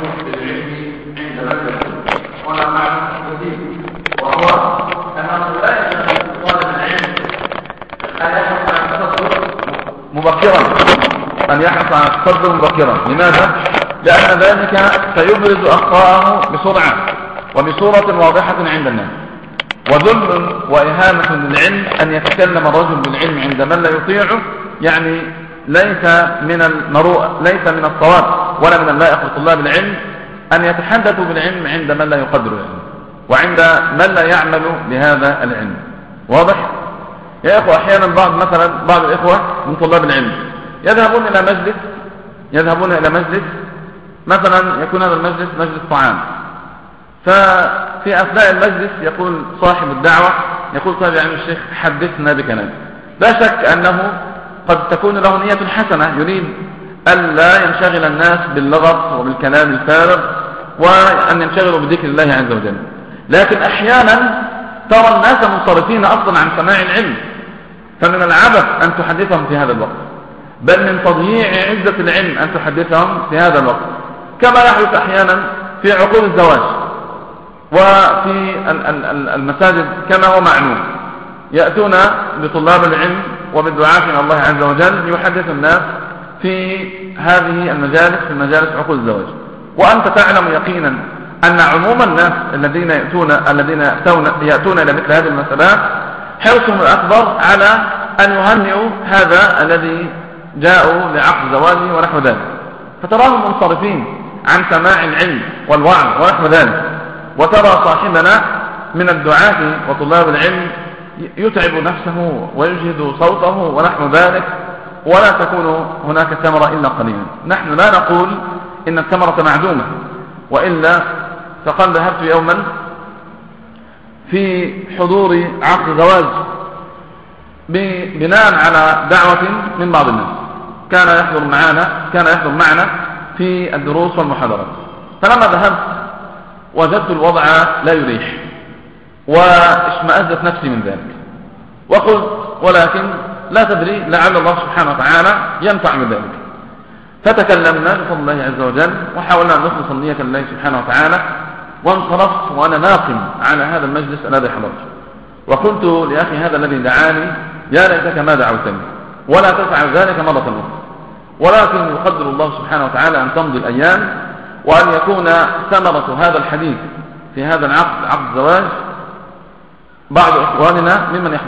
بالعلم عند مثل ولا معنى جديد، وهو أنه لا يجب طالب العلم أن يحرص على التصدر مبكرا، أن يحرص على التصدر مبكرا. لماذا؟ لأن ذلك سيبرز أخطاءه بسرعة وبصورة واضحة عند الناس، وذل وإهانة للعلم أن يتكلم الرجل بالعلم عند من لا يطيعه، يعني ليس من المروء، ليس من الصواب ولا من اللائق لطلاب العلم أن يتحدثوا بالعلم عند من لا يقدر العلم وعند من لا يعمل بهذا العلم. واضح؟ يا إخوة، أحيانا بعض الإخوة من طلاب العلم يذهبون إلى مجلس مثلا، يكون هذا المجلس مجلس طعام، ففي أثناء المجلس يقول صاحب الدعوة، يقول طيب يا عم الشيخ حدثنا بكلام. لا شك أنه قد تكون له نية حسنة، يريد ألا ينشغل الناس باللغط وبالكلام الفارغ وأن ينشغلوا بذكر الله عز وجل. لكن أحيانا ترى الناس منصرفين أصلا عن سماع العلم، فمن العبث أن تحدثهم في هذا الوقت، بل من تضييع عزة العلم أن تحدثهم في هذا الوقت، كما يحدث أحيانا في عقود الزواج وفي المساجد كما هو معلوم. يأتون بطلاب العلم وبالدعاة إلى الله عز وجل يحدث الناس في هذه المجالس، في مجالس عقود الزواج. وأنت تعلم يقينا أن عموم الناس الذين يأتون إلى مثل هذه المسألات حرصهم الأكبر على أن يهنئوا هذا الذي جاءوا لعقد زواجه ونحو ذلك، فتراهم منصرفين عن سماع العلم والوعظ ونحو ذلك. وترى صاحبنا من الدعاة وطلاب العلم يتعب نفسه ويجهد صوته ونحو ذلك، ولا تكون هناك ثمرة إلا قليلا. نحن لا نقول إن الثمرة معدومة، وإلا فقد ذهبت يوما في حضور عقد زواج بناء على دعوة من بعض الناس كان يحضر معنا في الدروس والمحاضرات. فلما ذهبت وجدت الوضع لا يريح واشمأزت نفسي من ذلك، وقلت ولكن لا تدري لعل الله سبحانه وتعالى ينفع من ذلك. فتكلمنا بفضل الله عز وجل وحاولنا أن نخلص النية لله سبحانه وتعالى، وانصرفت وأنا ناقم على هذا المجلس الذي حضرت، وقلت لأخي هذا الذي دعاني يا ليتك ما دعوتني ولا تفعل ذلك مرة أخرى، ولكن يقدر الله سبحانه وتعالى أن تمضي الأيام وأن يكون ثمرة هذا الحديث في هذا العقد، عقد الزواج، بعض إخواننا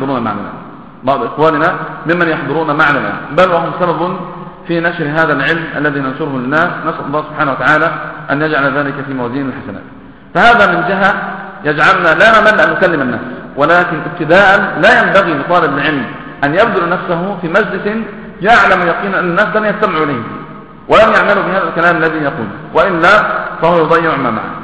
ممن يحضرون معنا بل وهم سبب في نشر هذا العلم الذي ننشره للناس. نسأل الله سبحانه وتعالى أن يجعل ذلك في موازين الحسنات. فهذا من جهة يجعلنا لا نمل أن نكلم الناس، ولكن ابتداء لا ينبغي لطالب العلم أن يبذل نفسه في مجلس يعلم يقينا أن الناس لن يستمعوا إليه ولن يعملوا بهذا الكلام الذي يقول، وإلا فهو يضيع ما معه.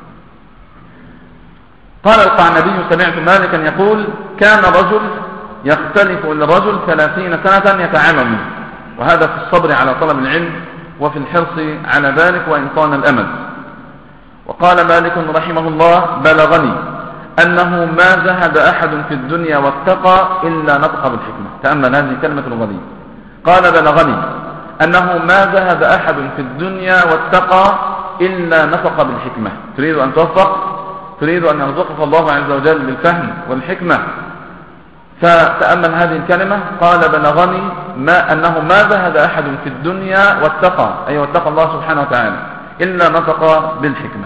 قال القعنبي سمعت مالكا يقول كان رجل يختلف إلى الرجل 30 سنة يتعلم منه، وهذا في الصبر على طلب العلم وفي الحرص على ذلك وإن طال الأمل. وقال مالك رحمه الله بلغني أنه ما زهد أحد في الدنيا واتقى إلا نطق بالحكمة. تأمل هذه كلمة الغني، قال بلغني أنه ما زهد أحد في الدنيا واتقى إلا نطق بالحكمة. تريد أن توفق، تريد أن يرزقك الله عز وجل بالفهم والحكمة، فتأمل هذه الكلمة. قال بلغني أنه ما زهد أحد في الدنيا واتقى، أي واتقى الله سبحانه وتعالى، إلا نطق بالحكمة.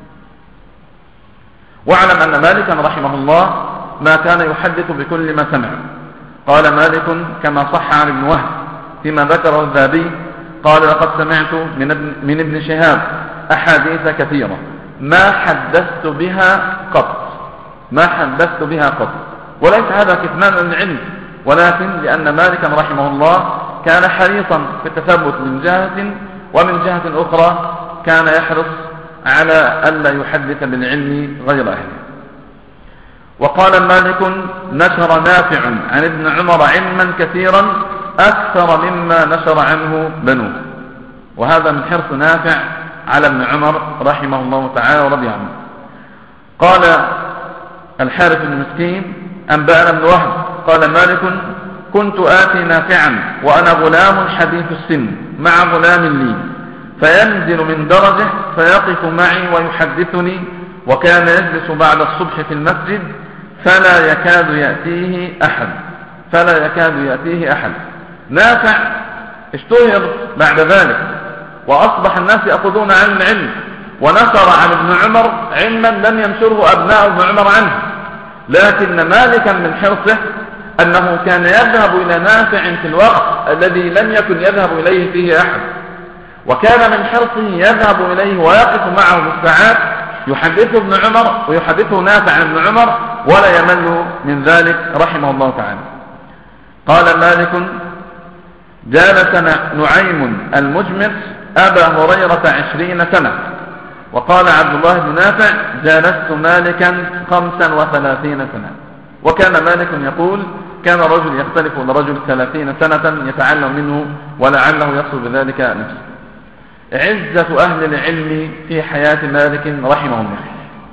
واعلم أن مالكا رحمه الله ما كان يحدث بكل ما سمع. قال مالك كما صح عن ابن وهب فيما ذكره الذهبي قال لقد سمعت من ابن شهاب أحاديث كثيرة ما حدثت بها قط، وليس هذا كتمان العلم، ولكن لأن مالكا رحمه الله كان حريصا في التثبت من جهة، ومن جهة أخرى كان يحرص على ألا يحدث بالعلم غير أهله. وقال مالك نشر نافع عن ابن عمر علما كثيرا أكثر مما نشر عنه بنوه، وهذا من حرص نافع على ابن عمر رحمه الله تعالى ورضي عنه. قال الحارث بن مسكين أنبأنا ابن وهب قال مالك كنت آتي نافعا وأنا غلام حديث السن مع غلام لي، فينزل من درجه فيقف معي ويحدثني، وكان يجلس بعد الصبح في المسجد فلا يكاد يأتيه أحد. نافع اشتهر بعد ذلك وأصبح الناس يأخذون عن العلم، ونشر عن ابن عمر علما لم ينشره أبناء ابن عمر عنه، لكن مالكا من حرصه أنه كان يذهب إلى نافع في الوقت الذي لم يكن يذهب إليه فيه أحد، وكان من حرصه يذهب إليه ويقف معه بالساعات يحدثه ابن عمر ويحدثه نافع عن ابن عمر ولا يمل من ذلك رحمه الله تعالى. قال مالك: جالس نعيم المجمر أبا هريرة 20 سنة. وقال عبد الله بن نافع: جالست مالكا 35 سنة. وكان مالك يقول: كان رجل يختلف لرجل 30 سنة يتعلم منه ولعله يقصد بذلك نفسه. عزة أهل العلم في حياة مالك رحمه الله.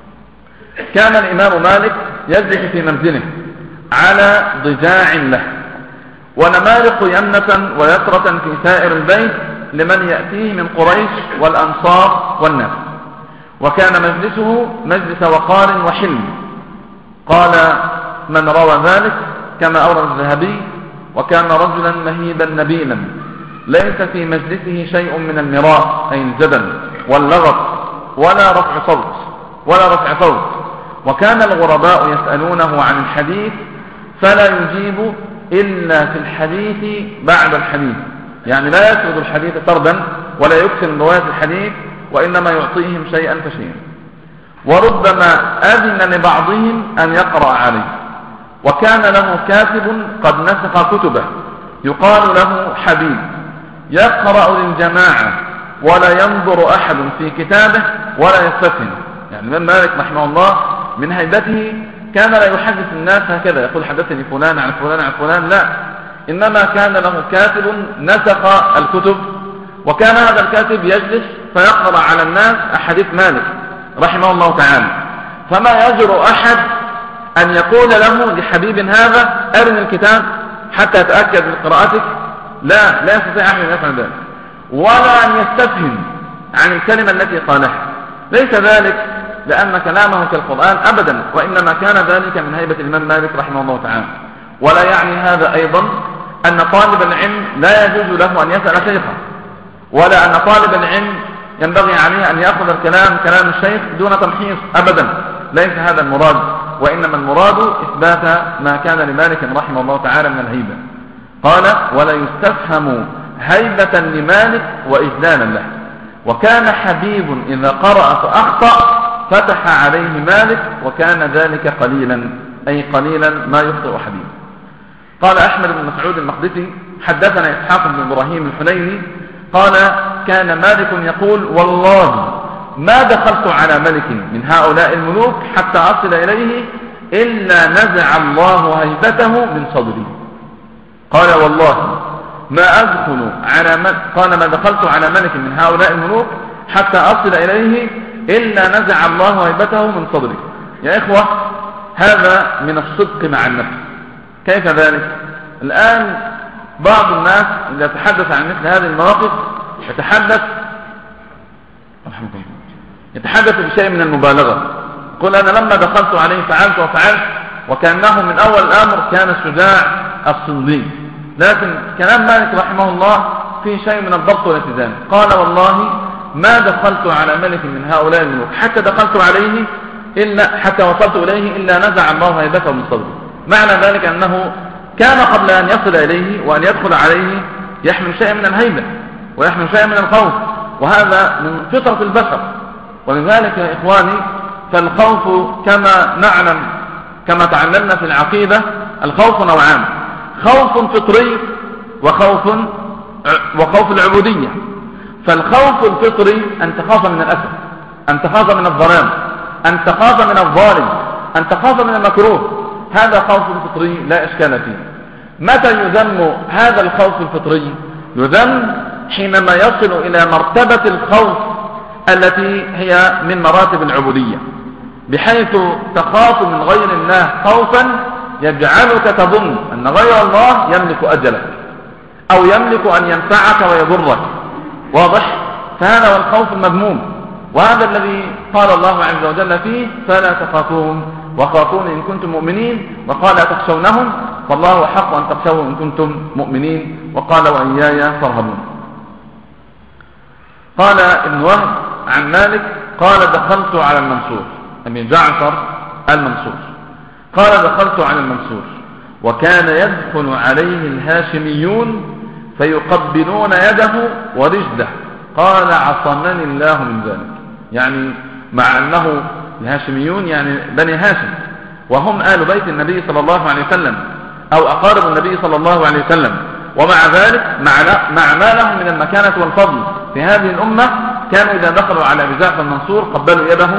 كان الإمام مالك يجلس في منزله على ضجاع له، ونمارق يمنة ويسرة في سائر البيت لمن يأتيه من قريش والأنصار والناس، وكان مجلسه مجلس وقار وحلم. قال من روى ذلك كما أورد الذهبي: وكان رجلا مهيبا نبيلا ليس في مجلسه شيء من المراء أي الجدل واللغط ولا رفع صوت، وكان الغرباء يسألونه عن الحديث فلا يجيب إلا في الحديث بعد الحديث، يعني لا يسرد الحديث طردا ولا يكثر من رواية الحديث، وإنما يعطيهم شيئا فشيئا. وربما أذن لبعضهم أن يقرأ عليه، وكان له كاتب قد نسخ كتبه يقال له حبيب يقرأ للجماعة ولا ينظر أحد في كتابه ولا يستفهم. يعني من مالك رحمه الله من هيبته كان لا يحدث الناس هكذا يقول حدثني فلان عن فلان عن فلان، لا، إنما كان له كاتب نسخ الكتب، وكان هذا الكاتب يجلس فيقرأ على الناس أحاديث مالك رحمه الله تعالى، فما يجرؤ أحد أن يقول له لحبيب هذا أرن الكتاب حتى أتأكد من قراءتك، لا يستطيع أحد أن يفعل ذلك، ولا أن يستفهم عن الكلمة التي قالها. ليس ذلك لأن كلامه كالقرآن أبدا، وإنما كان ذلك من هيبة الإمام مالك رحمه الله تعالى. ولا يعني هذا أيضا أن طالب العلم لا يجوز له أن يسأل شيخه، ولا أن طالب العلم ينبغي عليه أن يأخذ كلام الشيخ دون تمحيص أبدا، ليس هذا المراد، وإنما المراد إثبات ما كان لمالك رحمه الله تعالى من الهيبة. قال: ولا يستفهم هيبة لمالك وإجلالا له. وكان حبيب إذا قرأ فأخطأ فتح عليه مالك، وكان ذلك قليلا، أي قليلا ما يخطئ حبيب. قال أحمد بن مسعود المقدسي: حدثنا إسحاق بن إبراهيم الحليمي قال: كان مالك يقول: والله ما دخلت على ملك من هؤلاء الملوك حتى أصل إليه إلا نزع الله هيبته من صدري. قال: والله ما أدخل على قال: ما دخلت على ملك من هؤلاء الملوك حتى أصل إليه إلا نزع الله هيبته من صدري. يا إخوة، هذا من الصدق مع النفس. كيف ذلك؟ الآن بعض الناس إذا يتحدث عن مثل هذه المواقف يتحدث بشيء من المبالغة، يقول: أنا لما دخلت عليه فعلت وفعلت، وكأنه من أول الأمر كان الشجاع الصندي. لكن كلام مالك رحمه الله فيه شيء من الضبط والالتزام. قال: والله ما دخلت على ملك من هؤلاء الملوك حتى وصلت إليه إلا نزع الله هيبته من صدره. معنى ذلك أنه كان قبل أن يصل إليه وأن يدخل عليه يحمل شيء من الهيبة ويحمل شيء من الخوف، وهذا من فطرة البشر. ولذلك يا إخواني فالخوف كما نعلم كما تعلمنا في العقيدة الخوف نوعان: خوف فطري وخوف العبودية. فالخوف الفطري أن تخاف من الأسد، أن تخاف من الظلام، أن تخاف من الظالم، أن تخاف من المكروه، هذا خوف فطري لا إشكال فيه. متى يذم هذا الخوف الفطري؟ يذم حينما يصل إلى مرتبة الخوف التي هي من مراتب العبودية، بحيث تخاف من غير الله خوفا يجعلك تظن أن غير الله يملك أجلك أو يملك أن ينفعك ويضرك. واضح؟ فهذا هو الخوف المذموم، وهذا الذي قال الله عز وجل فيه فلا تخافوهم وخافون إن كنتم مؤمنين، وقال تخشونهم فالله حق أن تخشوه إن كنتم مؤمنين، وقال وإياي فارهبون. قال ابن وهب عن مالك قال دخلت على المنصور، أبي جعفر المنصور، قال دخلت على المنصور وكان يدخل عليه الهاشميون فيقبلون يده ورجله، قال عصمني الله من ذلك. يعني مع أنه الهاشميون يعني بني هاشم، وهم آل بيت النبي صلى الله عليه وسلم أو أقارب النبي صلى الله عليه وسلم، ومع ذلك مع ما لهم من المكانة والفضل في هذه الأمة كانوا إذا دخلوا على أبي جعفر المنصور قبلوا يده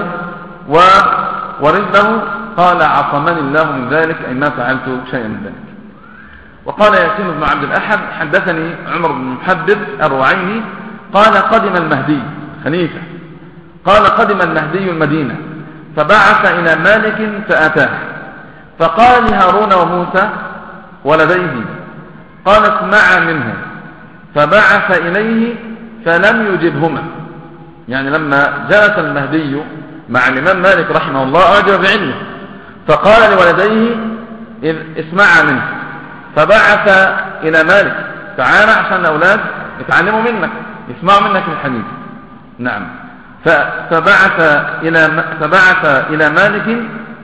ورجله، قال عصمني الله من ذلك، أي ما فعلت شيئا من ذلك. وقال ياسين بن عبد الأحد حدثني عمر بن محبب الرعيني قال قدم المهدي خليفة، قال قدم المهدي المدينة فبعث إلى مالك فأتاه فقال لهارون وموسى ولديه قال اسمعا منه، فبعث إليه فلم يجبهما. يعني لما جلس المهدي مع الإمام مالك رحمه الله أعجب بعلمه، فقال لولديه اسمعا منه، فبعث إلى مالك تعالى عشان الأولاد يتعلموا منك يسمعوا منك الحديث. نعم. فبعث إلى مالك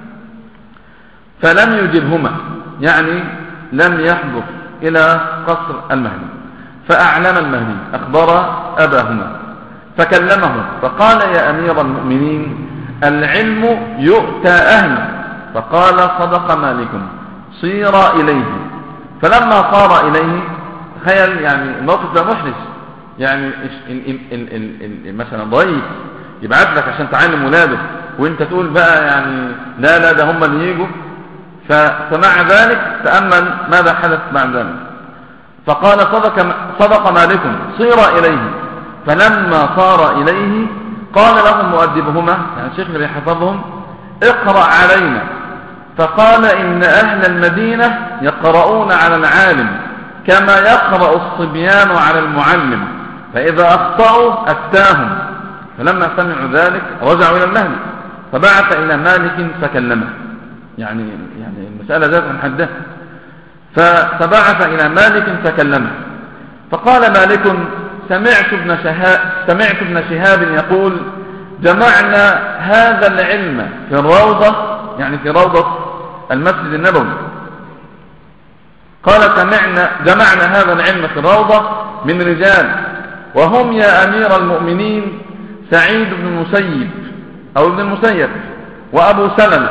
فلم يجبهما، يعني لم يحضر إلى قصر المهدي، فأعلم المهدي أخبر أباهما فكلمه فقال يا أمير المؤمنين العلم يؤتى أهله، فقال صدق مالك صير إليه. فلما صار إليه تخيل يعني الموقف ده محرج، يعني مثلا ضيف يبعث لك عشان تعلم ولاده وانت تقول بقى يعني لا ده هم اللي يجوا. فمع ذلك تأمل ماذا حدث بعد ذلك، فقال صدق مالك صير إليه. فلما صار إليه قال لهم مؤدبهما، يعني الشيخ اللي يحفظهم اقرأ علينا، فقال إن أهل المدينة يقرؤون على العالم كما يقرأ الصبيان على المعلم، فإذا أخطأوا أفتاهم. فلما سمعوا ذلك رجعوا إلى المهدي فبعث إلى مالك فكلمه، يعني المسألة ذات عن حدها. فبعث إلى مالك فكلمه فقال مالك سمعت ابن شهاب يقول جمعنا هذا العلم في الروضة، يعني في روضة المسجد النبوي. قال جمعنا هذا العلم في الروضة من رجال وهم يا أمير المؤمنين سعيد بن المسيب أو ابن المسيب وأبو سلمة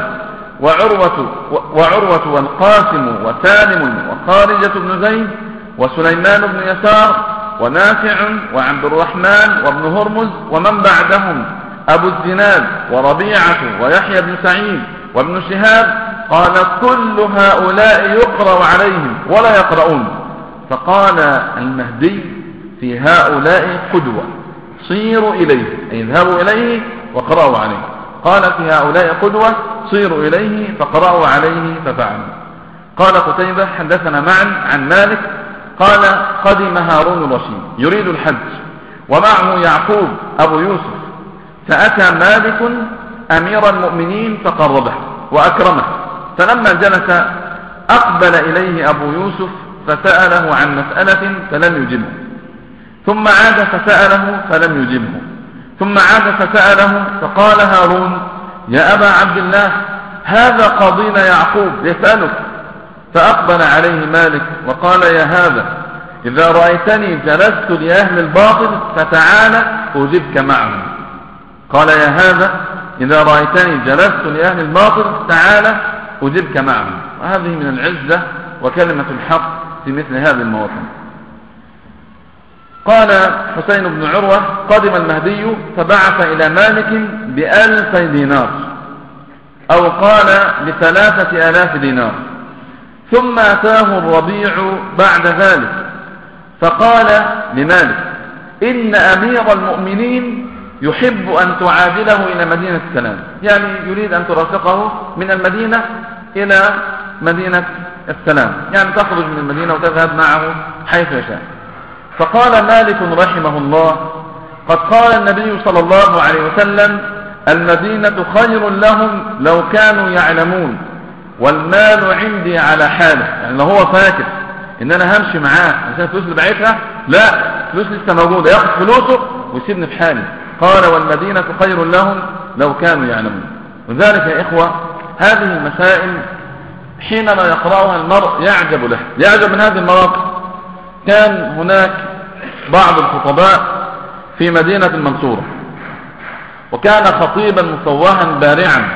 وعروة والقاسم وسالم وخارجة بن زيد وسليمان بن يسار ونافع وعبد الرحمن وابن هرمز ومن بعدهم أبو الزناد وربيعة ويحيى بن سعيد وابن شهاب. قال كل هؤلاء يقرأ عليهم ولا يقرؤون. فقال المهدي في هؤلاء قدوة صيروا إليه، أي اذهبوا إليه وقرأوا عليه. قال في هؤلاء قدوة صيروا إليه فقرأوا عليه ففعلوا. قال قتيبة حدثنا معا عن مالك قال قدم هارون الرشيد يريد الحج ومعه يعقوب أبو يوسف، فأتى مالك أمير المؤمنين فقربه وأكرمه، فلما جلس أقبل إليه أبو يوسف فسأله عن مسألة فلم يجبه، ثم عاد فسأله فلم يجبه، ثم عاد فسأله فقال هارون يا أبا عبد الله هذا قاضينا يعقوب يسألك. فأقبل عليه مالك وقال يا هذا إذا رأيتني جلست لأهل الباطل فتعالى أجبك معهم. قال يا هذا إذا رأيتني جلست لأهل الباطل تعالى أجبك معهم. وهذه من العزة وكلمة الحق في مثل هذه المواطن. قال حسين بن عروة قدم المهدي فبعث إلى مالك ب1000 دينار أو قال ب3000 دينار، ثم أتاه الربيع بعد ذلك فقال لمالك إن أمير المؤمنين يحب أن تعادله إلى مدينة السلام، يعني يريد أن ترافقه من المدينة إلى مدينة السلام، يعني تخرج من المدينة وتذهب معه حيث يشاء. فقال مالك رحمه الله قد قال النبي صلى الله عليه وسلم: المدينة خير لهم لو كانوا يعلمون، والمال عندي على حاله. يعني لو هو فاكر ان انا همشي معاه عشان الفلوس اللي بعتها، لا، الفلوس لسه موجوده، ياخد فلوسه ويسيبني في حالي. قال: والمدينة خير لهم لو كانوا يعلمون. وذلك يا إخوة هذه المسائل حينما يقرأها المرء يعجب له، يعجب من هذه المواقف. كان هناك بعض الخطباء في مدينة المنصورة، وكان خطيبا مفوها بارعا،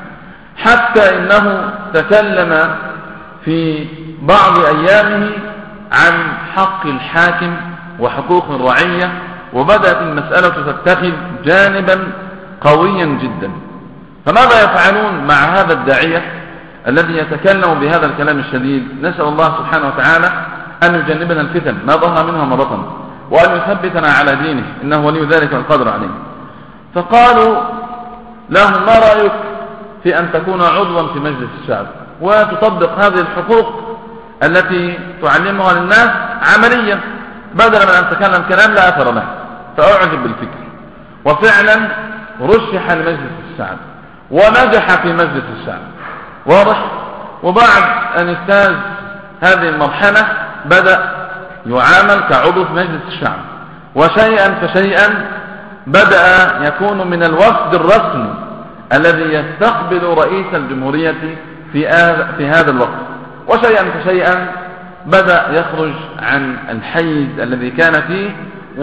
حتى إنه تكلم في بعض أيامه عن حق الحاكم وحقوق الرعية، وبدأت المسألة تتخذ جانبا قويا جدا. فماذا يفعلون مع هذا الداعية الذي يتكلم بهذا الكلام الشديد؟ نسأل الله سبحانه وتعالى أن يجنبنا الفتن ما ظهر منها مرة، وأن يثبتنا على دينه، إنه ولي ذلك والقدر عليه. فقالوا له: ما رأيك في أن تكون عضوا في مجلس الشعب وتطبق هذه الحقوق التي تعلمها للناس عمليا، بدلا من أن تكلم كلام لا أثر له؟ فأعجب بالفكر، وفعلا رشح لمجلس الشعب ونجح في مجلس الشعب، واضح. وبعد أن اجتاز هذه المرحلة بدأ يعامل كعضو في مجلس الشعب، وشيئا فشيئا بدأ يكون من الوفد الرسمي الذي يستقبل رئيس الجمهورية في هذا الوقت، وشيئا فشيئا بدأ يخرج عن الحيز الذي كان فيه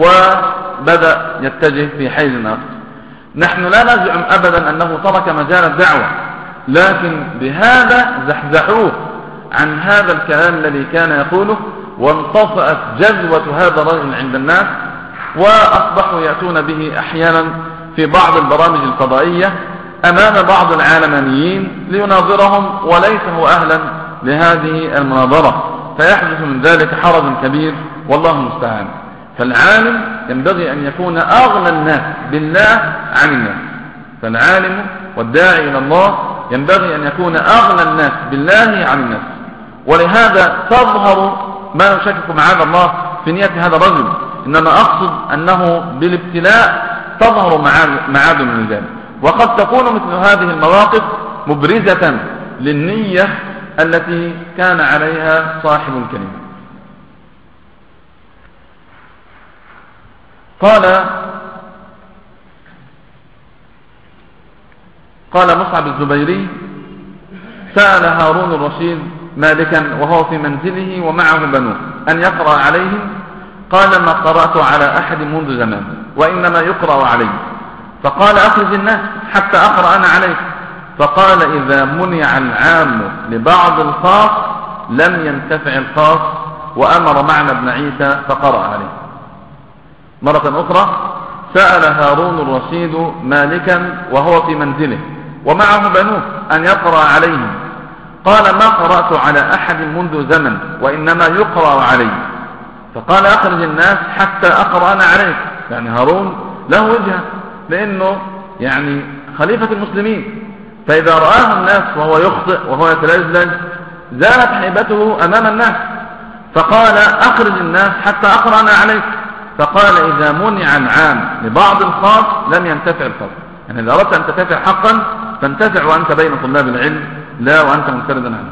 وبدأ يتجه في حيز آخر. نحن لا نزعم أبدا أنه ترك مجال الدعوة، لكن بهذا زحزحوه عن هذا الكلام الذي كان يقوله، وانطفأت جذوة هذا الرجل عند الناس، وأصبحوا يأتون به أحيانا في بعض البرامج الفضائية أمام بعض العالمانيين ليناظرهم، وليس هو أهلا لهذه المناظرة، فيحدث من ذلك حرج كبير، والله المستعان. فالعالم ينبغي أن يكون أغنى الناس بالله عن الناس، فالعالم والداعي إلى الله ينبغي أن يكون أغنى الناس بالله عن الناس. ولهذا تظهر ما نشكك معاذ الله في نية هذا الرجل، إنما أقصد أنه بالابتلاء تظهر معادن من ذلك، وقد تكون مثل هذه المواقف مبرزة للنية التي كان عليها صاحب الكلمة. قال مصعب الزبيري: سأل هارون الرشيد مالكا وهو في منزله ومعه بنوه أن يقرأ عليهم، قال: ما قرأت على أحد منذ زمان، وإنما يقرأ علي. فقال: أخرج الناس حتى أقرأ أنا عليك. فقال: إذا منع العام لبعض الخاص لم ينتفع الخاص. وأمر معنى بن عيسى فقرأ عليه. مرة أخرى سأل هارون الرشيد مالكا وهو في منزله ومعه بنوه أن يقرأ عليهم، قال: ما قرأت على أحد منذ زمن، وإنما يقرأ علي. فقال: أخرج الناس حتى أقرأ أنا عليك. يعني هارون له وجهة، لأنه يعني خليفة المسلمين، فإذا رآه الناس وهو يخطئ وهو يتلجلج زالت هيبته أمام الناس. فقال: أخرج الناس حتى أقرأ أنا عليك. فقال: إذا منع العام لبعض الخاص لم ينتفع الخاص. يعني إذا أردت أن تنتفع حقا فانتفع وأنت بين طلاب العلم، لا وأنت منفردا عنه.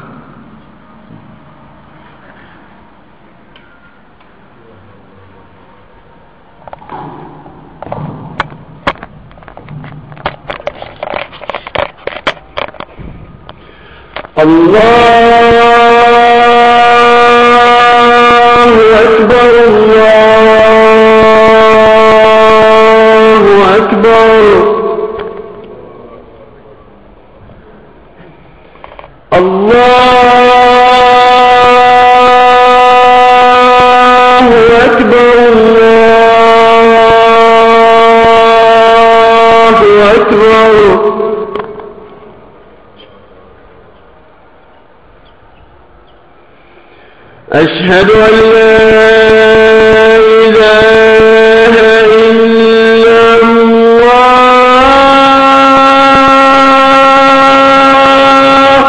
الله أكبر، الله أكبر، الله أكبر، الله أكبر. أشهد أن لا إله إلا الله،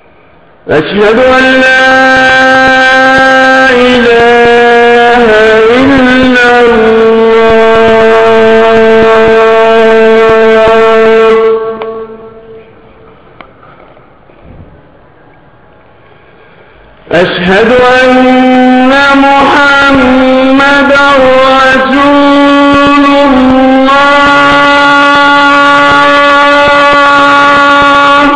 أشهد أن لا إله أشهد أن محمدا رسول الله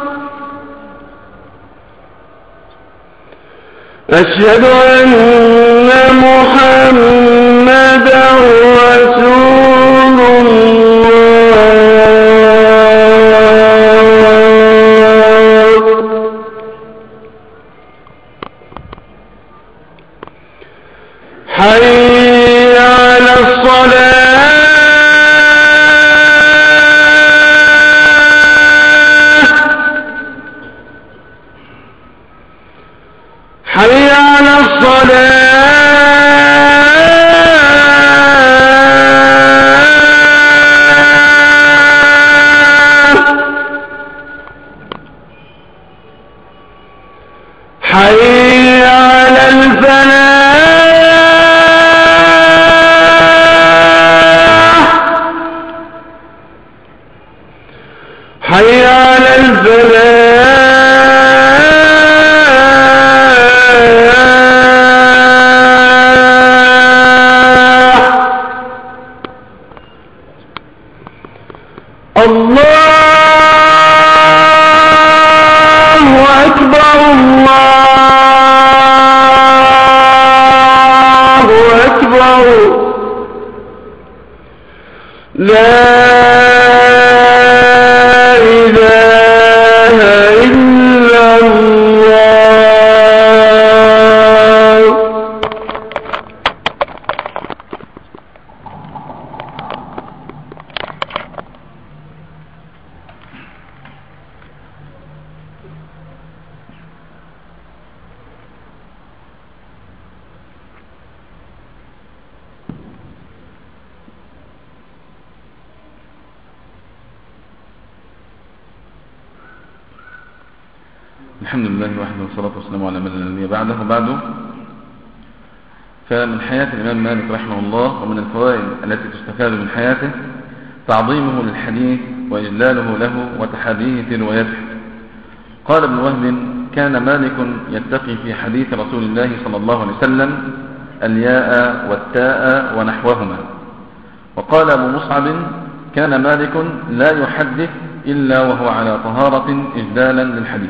أشهد أن محمدا رسول الله حي على الصلاة حي على الصلاة حي على الفلاح حي على الفلاح الله أكبر الله أكبر لا إله إلا الله الحمد لله وحده والصلاة والسلام على من لا نبي بعده وبعده. فمن حياة الإمام مالك رحمه الله ومن الفوائد التي تستفاد من حياته تعظيمه للحديث وإجلاله له وتحريه في روايته. قال ابن وهب: كان مالك يتقي في حديث رسول الله صلى الله عليه وسلم الياء والتاء ونحوهما. وقال أبو مصعب: كان مالك لا يحدث إلا وهو على طهارة إجلالا للحديث.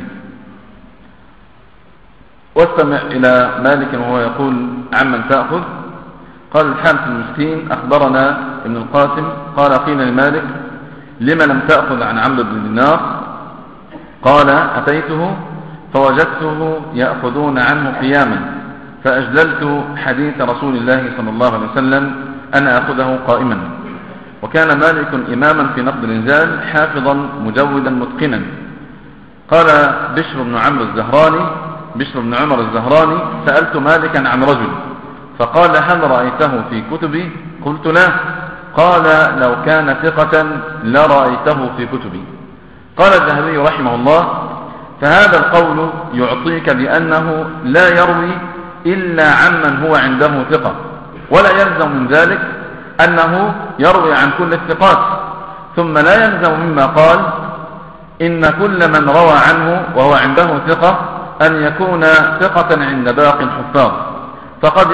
واستمع إلى مالك وهو يقول عمن تأخذ. قال الحارث المسكين: أخبرنا ابن القاسم قال: قيل لمالك: لما لم تأخذ عن عمرو بن دينار؟ قال: أتيته فوجدته يأخذون عنه قياما فأجللت حديث رسول الله صلى الله عليه وسلم أن أخذه قائما. وكان مالك إماما في نقد الرجال حافظا مجودا متقنا. قال بشر بن عمر الزهراني: سألت مالكا عن رجل فقال: هل رأيته في كتبي؟ قلت: لا. قال: لو كان ثقة لرأيته في كتبي. قال الذهبي رحمه الله: فهذا القول يعطيك بأنه لا يروي إلا عمن هو عنده ثقة، ولا يلزم من ذلك أنه يروي عن كل الثقات. ثم لا يلزم مما قال إن كل من روى عنه وهو عنده ثقة أن يكون ثقة عند باقي الحفاظ، فقد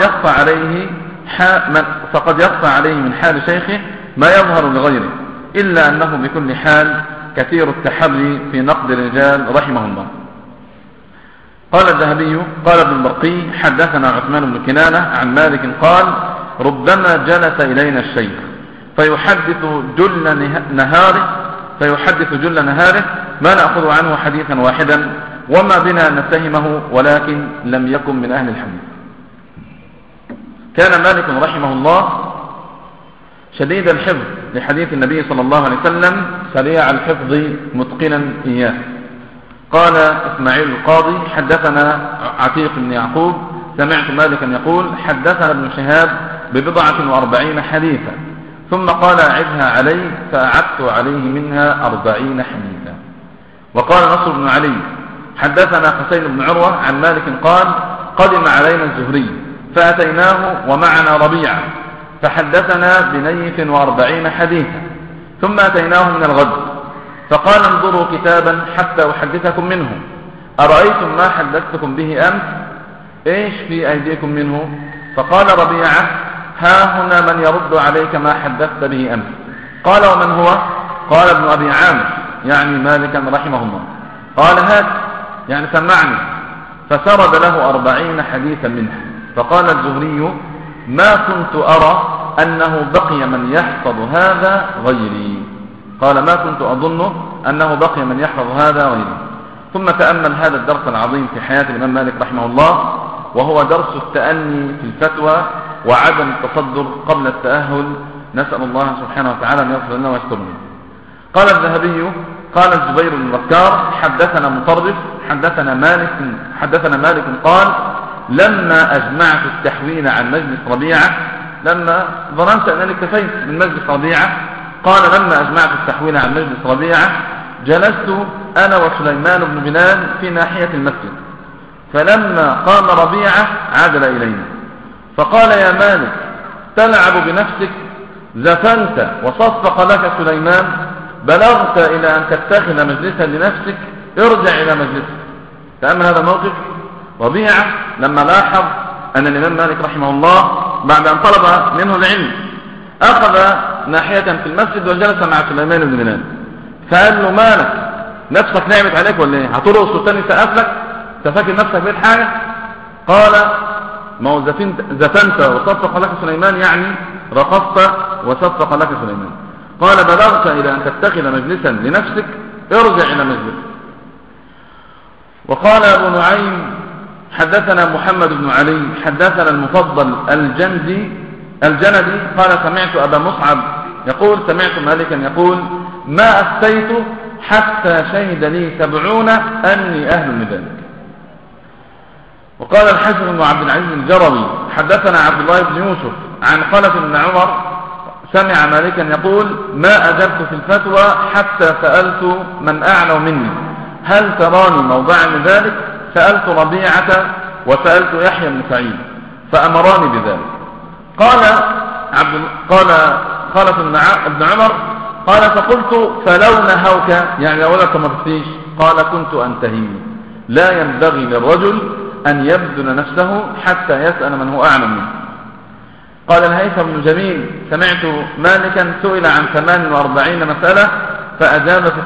يخفى عليه من حال شيخه ما يظهر لغيره، إلا أنه بكل حال كثير التحري في نقد الرجال رحمه الله. قال الذهبي: قال ابن البرقي: حدثنا عثمان بن كنانة عن مالك قال: ربما جلس إلينا الشيخ فيحدث جل نهاره ما نأخذ عنه حديثا واحدا وما بنا نتهمه، ولكن لم يكن من أهل الحديث. كان مالك رحمه الله شديد الحفظ لحديث النبي صلى الله عليه وسلم، سريع الحفظ متقنا إياه. قال إسماعيل القاضي: حدثنا عتيق بن يعقوب سمعت مالكا يقول: حدثنا ابن شهاب ب40 حديثا، ثم قال: أعدها علي، فأعدت عليه منها 40 حديثا. وقال نصر بن علي: حدثنا حسين بن عروة عن مالك قال: قدم علينا الزهري فأتيناه ومعنا ربيعة فحدثنا بنيف 40 حديثا، ثم أتيناه من الغد فقال: انظروا كتابا حتى أحدثكم منه، أرأيتم ما حدثتكم به أمس؟ ايش في ايديكم منه؟ فقال ربيعة ها هنا من يرد عليك ما حدثت به امس. قال ومن هو؟ قال ابن ابي عامر يعني مالكا رحمه الله. قال هات يعني سمعني، فسرد له 40 حديثا منه. فقال الزهري ما كنت أرى أنه بقي من يحفظ هذا غيري. قال ما كنت أظن أنه بقي من يحفظ هذا غيري. ثم تأمل هذا الدرس العظيم في حياة الإمام مالك رحمه الله، وهو درس التأني في الفتوى وعدم التصدر قبل التأهل. نسأل الله سبحانه وتعالى أن يغفر لنا ويسترنا. قال الذهبي قال الزبير بن بكار حدثنا مطرف حدثنا مالك قال لما أجمعت التحويل عن مجلس ربيعة، لما ظننت أنني اكتفيت من مجلس ربيعة، قال لما أجمعت التحويل عن مجلس ربيعة جلست أنا وسليمان بن بلال في ناحية المسجد، فلما قام ربيعة عادل إلينا فقال يا مالك تلعب بنفسك، زفنت وصفق لك سليمان، بلغت إلى أن تتخذ مجلسا لنفسك، ارجع إلى مجلسك. تأمل هذا الموقف. ربيعة لما لاحظ أن الإمام مالك رحمه الله بعد أن طلب منه العلم أخذ ناحية في المسجد وجلس مع سليمان بن بلال، فقال له مالك نفسك لعبت عليك ولا ايه؟ هترقص والتاني سقف لك؟ انت فاكر نفسك بقيت حاجة؟ قال ما هو زفنت وصفق لك سليمان يعني رقصت وصفق لك سليمان. قال بلغت إلى أن تتخذ مجلسا لنفسك، ارجع إلى مجلسك. وقال أبو نعيم حدثنا محمد بن علي حدثنا المفضل الجندي قال سمعت أبا مصعب يقول سمعت مالكا يقول ما أفتيت حتى شهد لي 70 أني أهل لذلك. وقال الحسن بن عبد العزيز الجروي حدثنا عبد الله بن يوسف عن خلف بن عمر سمع مالكا يقول ما أجبت في الفتوى حتى سألت من أعلم مني هل تراني موضعا لذلك؟ سألت ربيعة وسألت يحيى بن سعيد فأمراني بذلك. قال خلف بن عمر قال فقلت فلو نهوك يعني لو لك مرتيش؟ قال كنت أنتهي، لا ينبغي للرجل أن يبذل نفسه حتى يسأل من هو أعلم منه. قال الهيثم بن جميل سمعت مالكا سئل عن 48 مسألة فأجاب في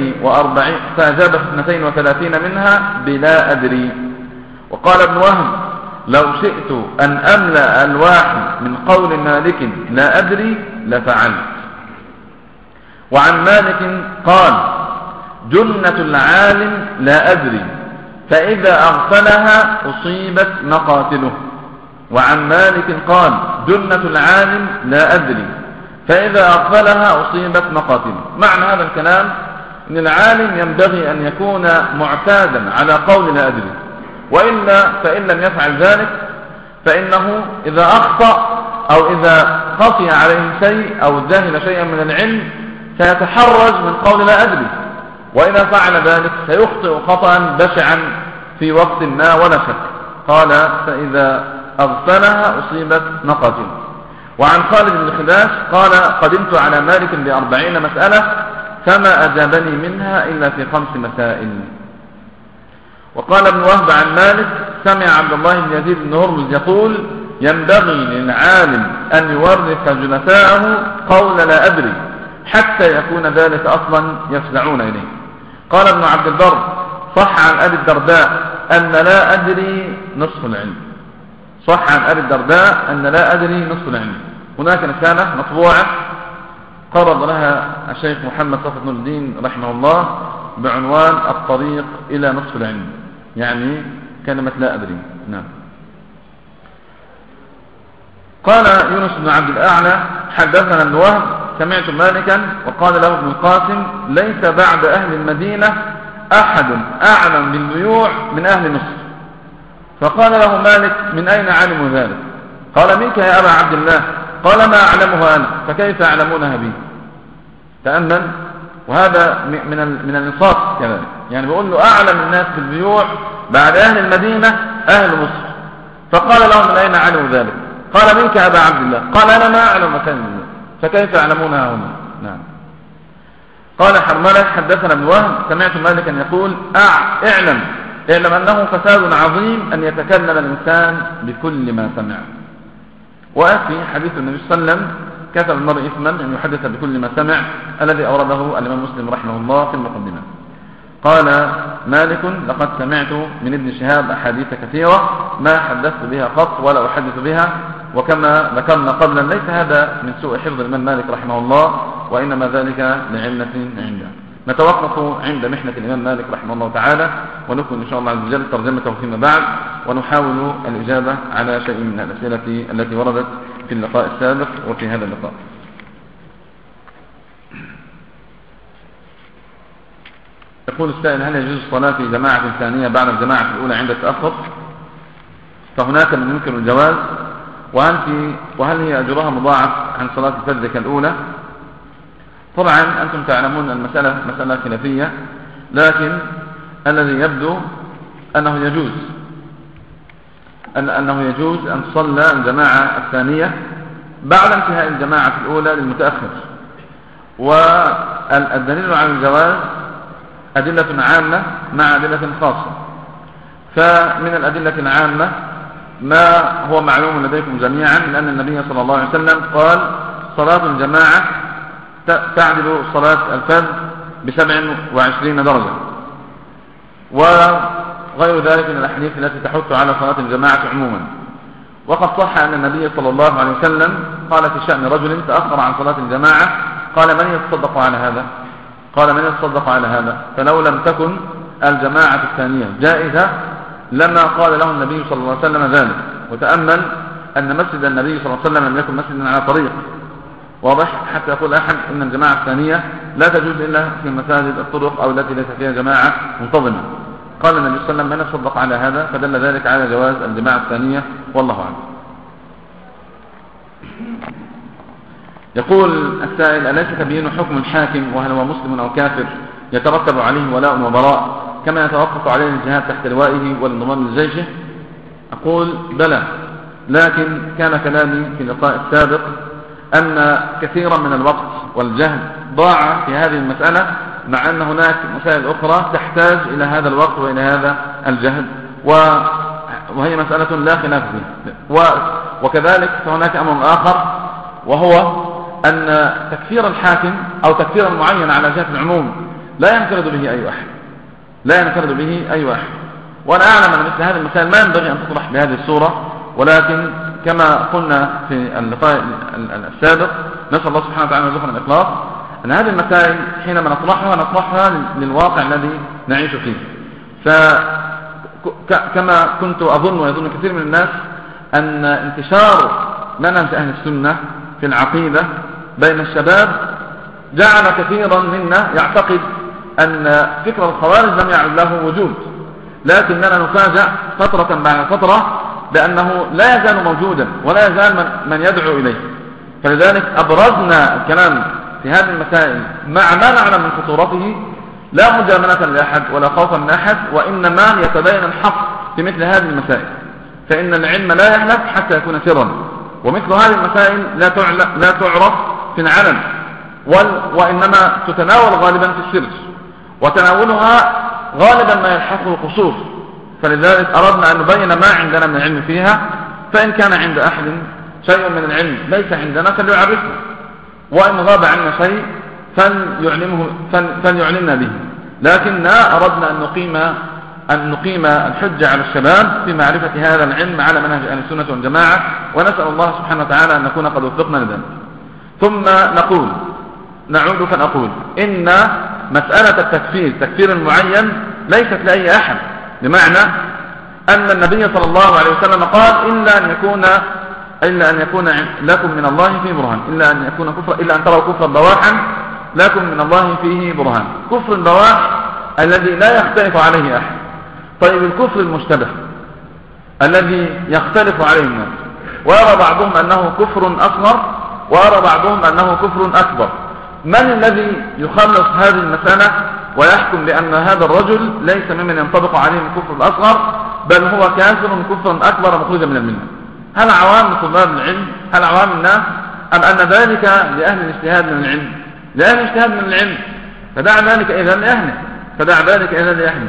32 منها بلا أدري. وقال ابن وهب لو شئت أن أملأ الواحد من قول مالك لا أدري لفعلت. وعن مالك قال جنة العالم لا أدري فإذا أغفلها أصيبت مقاتله. وعن مالك قال جنة العالم لا أدري فإذا أغفلها أصيبت مقاتله. معنى هذا الكلام أن العالم ينبغي أن يكون معتادا على قول لا أدري، وإلا فإن لم يفعل ذلك فإنه إذا أخطأ أو إذا خفي عليه شيء أو جهل شيئا من العلم سيتحرج من قول لا أدري، وإذا فعل ذلك سيخطئ خطأ بشعا في وقت ما ولا شك. قال فإذا أغفلها أصيبت مقاتله. وعن خالد بن خداش قال قدمت على مالك ب40 مسألة فما أجابني منها إلا في 5 مسائل. وقال ابن وهب عن مالك سمع عبد الله بن يزيد بن هرمز يقول ينبغي للعالم أن يورث جلساءه قول لا أدري حتى يكون ذلك أصلا يفزعون إليه. قال ابن عبد البر صح عن أبي الدرداء أن لا أدري نصف العلم. صح عن أبي الدرداء أن لا أدري نصف العلم. هناك رسالة مطبوعة قرض لها الشيخ محمد صفة نور الدين رحمه الله بعنوان الطريق إلى نصف العلم، يعني كلمة لا أدري. نعم. قال يونس بن عبد الأعلى حدثنا ابن وهب سمعت مالكا وقال له ابن القاسم ليس بعد أهل المدينة أحد أعلم بالبيوع من أهل مصر. فقال له مالك من أين علموا ذلك؟ قال منك يا أبا عبد الله. قال ما أعلمها أنا فكيف أعلمونها بي؟ تأمل. وهذا من الإنصاف كذلك، يعني بيقول له أعلم الناس بالبيوع بعد أهل المدينة أهل مصر. فقال له من أين علموا ذلك؟ قال منك يا أبا عبد الله. قال أنا ما أعلم مكان البيوع فكيف أعلمونها هنا؟ نعم. قال حرملة حدثنا ابن وهب سمعت مالكا يقول اعلم اعلم أنه فساد عظيم أن يتكلم الإنسان بكل ما سمع. وأتي حديث النبي صلى الله عليه وسلم كتب المرء إثما أن يحدث بكل ما سمع، الذي أورده الإمام مسلم رحمه الله في المقدمة. قال مالك لقد سمعت من ابن شهاب أحاديث كثيرة ما حدثت بها قط ولا أحدث بها. وكما ذكرنا قبلا ليس هذا من سوء حفظ الإمام مالك رحمه الله، وإنما ذلك لعلة عنده. نتوقف عند محنة الإمام مالك رحمه الله تعالى، ونكمل إن شاء الله عز وجل ترجمته فيما بعد، ونحاول الإجابة على شيء من الأسئلة التي وردت في اللقاء السابق وفي هذا اللقاء. يقول السائل: هل يجوز الصلاة في جماعة ثانية بعد الجماعة الأولى عند التأخر؟ فهناك من ينكر الجواز، وهل هي أجرها مضاعف عن صلاة الفجر كالأولى؟ طبعا أنتم تعلمون المسألة مسألة خلافية، لكن الذي يبدو أنه يجوز أن تصلى الجماعة الثانية بعد انتهاء الجماعة الأولى للمتأخر. والدليل على الجواز أدلة عامة مع أدلة خاصة. فمن الأدلة العامة ما هو معلوم لديكم جميعا، لأن النبي صلى الله عليه وسلم قال: صلاة الجماعة تعدل صلاة الفجر ب27 درجة، وغير ذلك من الأحاديث التي تحث على صلاة الجماعة عموما. وقد صح أن النبي صلى الله عليه وسلم قال في شأن رجل تأخر عن صلاة الجماعة: قال من يتصدق على هذا؟ فلو لم تكن الجماعة الثانية جائزة لما قال له النبي صلى الله عليه وسلم ذلك. وتأمل أن مسجد النبي صلى الله عليه وسلم لم يكن مسجدا على طريق واضح حتى يقول أحد إن الجماعة الثانية لا تجوز إلا في مساجد الطرق أو التي ليس فيها جماعة منتظمة. قال النبي صلى الله عليه وسلم: من يتصدق على هذا؟ فدل ذلك على جواز الجماعة الثانية، والله أعلم. يقول السائل: أليس تبين حكم الحاكم وهل هو مسلم أو كافر يترتب عليه ولاء وبراء كما يتوقف عليه الجهاد تحت لوائه والانضمام لجيشه؟ أقول بلى، لكن كان كلامي في اللقاء السابق أن كثيرا من الوقت والجهد ضاع في هذه المسألة، مع أن هناك مسائل أخرى تحتاج إلى هذا الوقت وإلى هذا الجهد، وهي مسألة لا خلاف فيها. وكذلك فهناك أمر آخر، وهو أن تكفير الحاكم أو تكفير المعين على جهة العموم لا ينفرد به أي واحد. وأنا أعلم أن مثل هذه المسائل ما ينبغي أن تطرح بهذه الصورة، ولكن كما قلنا في اللقاء السابق نسأل الله سبحانه وتعالى رزقنا الإخلاص، أن هذه المسائل حينما نطرحها للواقع الذي نعيش فيه. فكما كنت أظن ويظن كثير من الناس أن انتشار منهج أهل السنة في العقيدة بين الشباب جعل كثيرا منا يعتقد أن فكر الخوارج لم يعد له وجود، لكننا نفاجأ فترة بعد فترة بأنه لا يزال موجودا ولا يزال من يدعو إليه. فلذلك أبرزنا الكلام في هذه المسائل مع ما نعلم من خطورته، لا مجاملة لأحد ولا خوفا من أحد، وإنما يتبين الحق في مثل هذه المسائل. فإن العلم لا يحلف حتى يكون سرا، ومثل هذه المسائل لا تعرف في العلن، وإنما تتناول غالبا في السر، وتناولها غالبا ما يلحقه القصور. فلذلك أردنا أن نبين ما عندنا من العلم فيها، فإن كان عند أحد شيء من العلم ليس عندنا فليعرفنا، وإن غاب عنا شيء فليعلمنا به. لكننا أردنا أن نقيم الحجة على الشباب في معرفة هذا العلم على منهج أهل السنة والجماعة، ونسأل الله سبحانه وتعالى أن نكون قد وفقنا لذلك. ثم نعود فنقول إن مسألة التكفير تكفير معين ليست لأي أحد، بمعنى أن النبي صلى الله عليه وسلم قال: إلا أن يكون لكم من الله فيه برهان، إلا أن تروا كفرا بواحا لكم من الله فيه برهان. كفر البواح الذي لا يختلف عليه أحد. طيب الكفر المشتبه الذي يختلف عليه الناس، ويرى بعضهم أنه كفر أصغر ويرى بعضهم أنه كفر أكبر، من الذي يخلص هذه المسألة ويحكم بأن هذا الرجل ليس ممن ينطبق عليه الكفر الأصغر، بل هو كافر كفرا أكبر مخرجا من الملة؟ هل عوام طلاب العلم؟ هل عوام الناس؟ أم أن ذلك لأهل الاجتهاد من العلم؟ لأهل الاجتهاد من العلم، فدع ذلك إذا لأهله.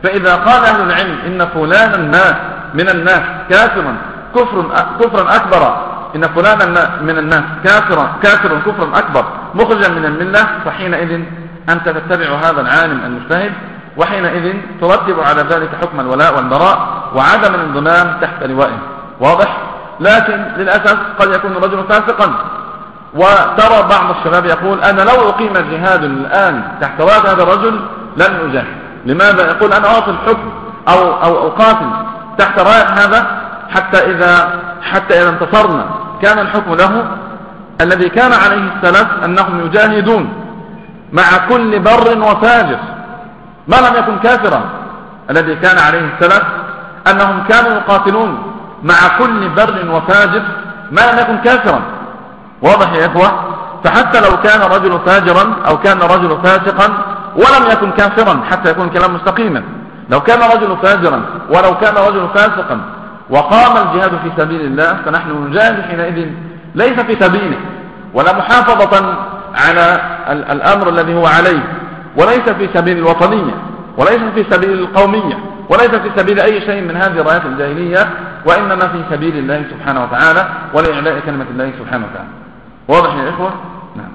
فإذا قال أهل العلم إن فلانا ما من الناس كافرا كفرا أكبر، إن فلانا من الناس كافر كفرا أكبر مخرجا من الملة، فحينئذ أنت تتبع هذا العالم المجتهد، وحينئذ ترتب على ذلك حكم الولاء والبراء وعدم الانضمام تحت لوائه. واضح؟ لكن للأسف قد يكون الرجل فاسقا، وترى بعض الشباب يقول أنا لو أقيم الجهاد الآن تحت راية هذا الرجل لن أجاهد. لماذا؟ يقول أنا أعطي الحكم أو أقاتل تحت راية هذا حتى إذا انتصرنا كان الحكم له. الذي كان عليه السلف أنهم يجاهدون مع كل بر وفاجر ما لم يكن كافرا. الذي كان عليه السلف أنهم كانوا يقاتلون مع كل بر وفاجر ما لم يكن كافرا. واضح يا إخوة؟ فحتى لو كان رجل فاجرا أو كان رجل فاسقا ولم يكن كافرا حتى يكون كلام مستقيما، لو كان رجل فاجرا ولو كان رجل فاسقا وقام الجهاد في سبيل الله فنحن نجاهد حينئذ ليس في سبيله ولا محافظة على الأمر الذي هو عليه، وليس في سبيل الوطنية وليس في سبيل القومية وليس في سبيل أي شيء من هذه الرايات الجاهلية، وإنما في سبيل الله سبحانه وتعالى ولإعلاء كلمة الله سبحانه وتعالى. واضح يا إخوة؟ نعم.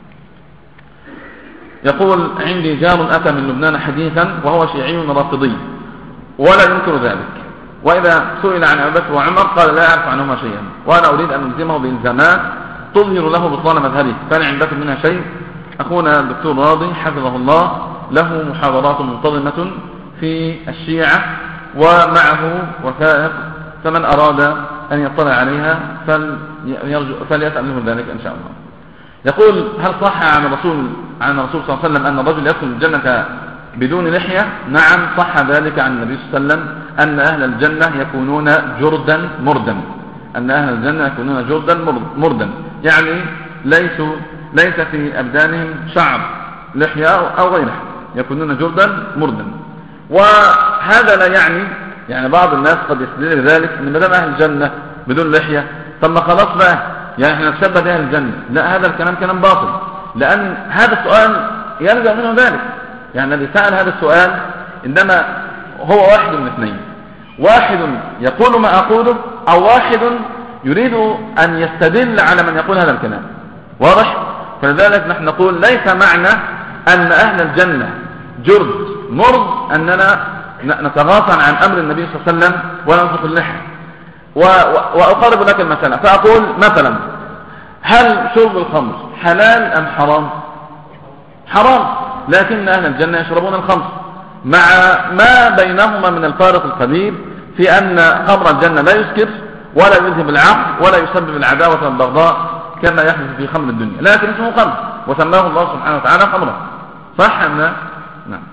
يقول عندي جار أتى من لبنان حديثا وهو شيعي رافضي ولا ينكر ذلك، وإذا سئل عن أبي بكر وعمر قال لا أعرف عنهما شيئا، وأنا أريد أن ألزمه بإلزامات تظهر له بطلان مذهبه، فهل عندكم منها شيء؟ أخونا الدكتور راضي حفظه الله له محاضرات منتظمة في الشيعة ومعه وثائق، فمن أراد أن يطلع عليها فليسأل له ذلك إن شاء الله. يقول هل صح عن الرسول صلى الله عليه وسلم أن الرجل يدخل الجنة بدون لحية؟ نعم صح ذلك عن النبي صلى الله عليه وسلم أن أهل الجنة يكونون جردا مردا، أن أهل الجنة يكونون جردا مردا، يعني ليس في أبدانهم شعر لحية أو غيره، يكونون جردا مردا. وهذا لا يعني بعض الناس قد يستدل ذلك ان ما دام اهل الجنه بدون لحيه طب ما خلاص بقى يعني احنا نتشبه باهل الجنه. لا، هذا الكلام كلام باطل، لان هذا السؤال يلزم منه ذلك. يعني الذي سأل هذا السؤال انما هو واحد من اثنين، واحد يقول ما اقوله او واحد يريد ان يستدل على من يقول هذا الكلام. واضح؟ فلذلك نحن نقول ليس معنى ان اهل الجنه جرد مرض أننا نتغاضى عن أمر النبي صلى الله عليه وسلم وننفق اللحية. وأقرب لك المسألة فأقول مثلا هل شرب الخمر حلال أم حرام؟ حرام، لكن أهل الجنة يشربون الخمر مع ما بينهما من الفارق الكبير في أن خمر الجنة لا يسكر ولا يذهب العقل ولا يسبب العداوة والبغضاء كما يحدث في خمر الدنيا، لكن اسمه خمر وسماه الله سبحانه وتعالى خمرا. صح أم لا؟ نعم.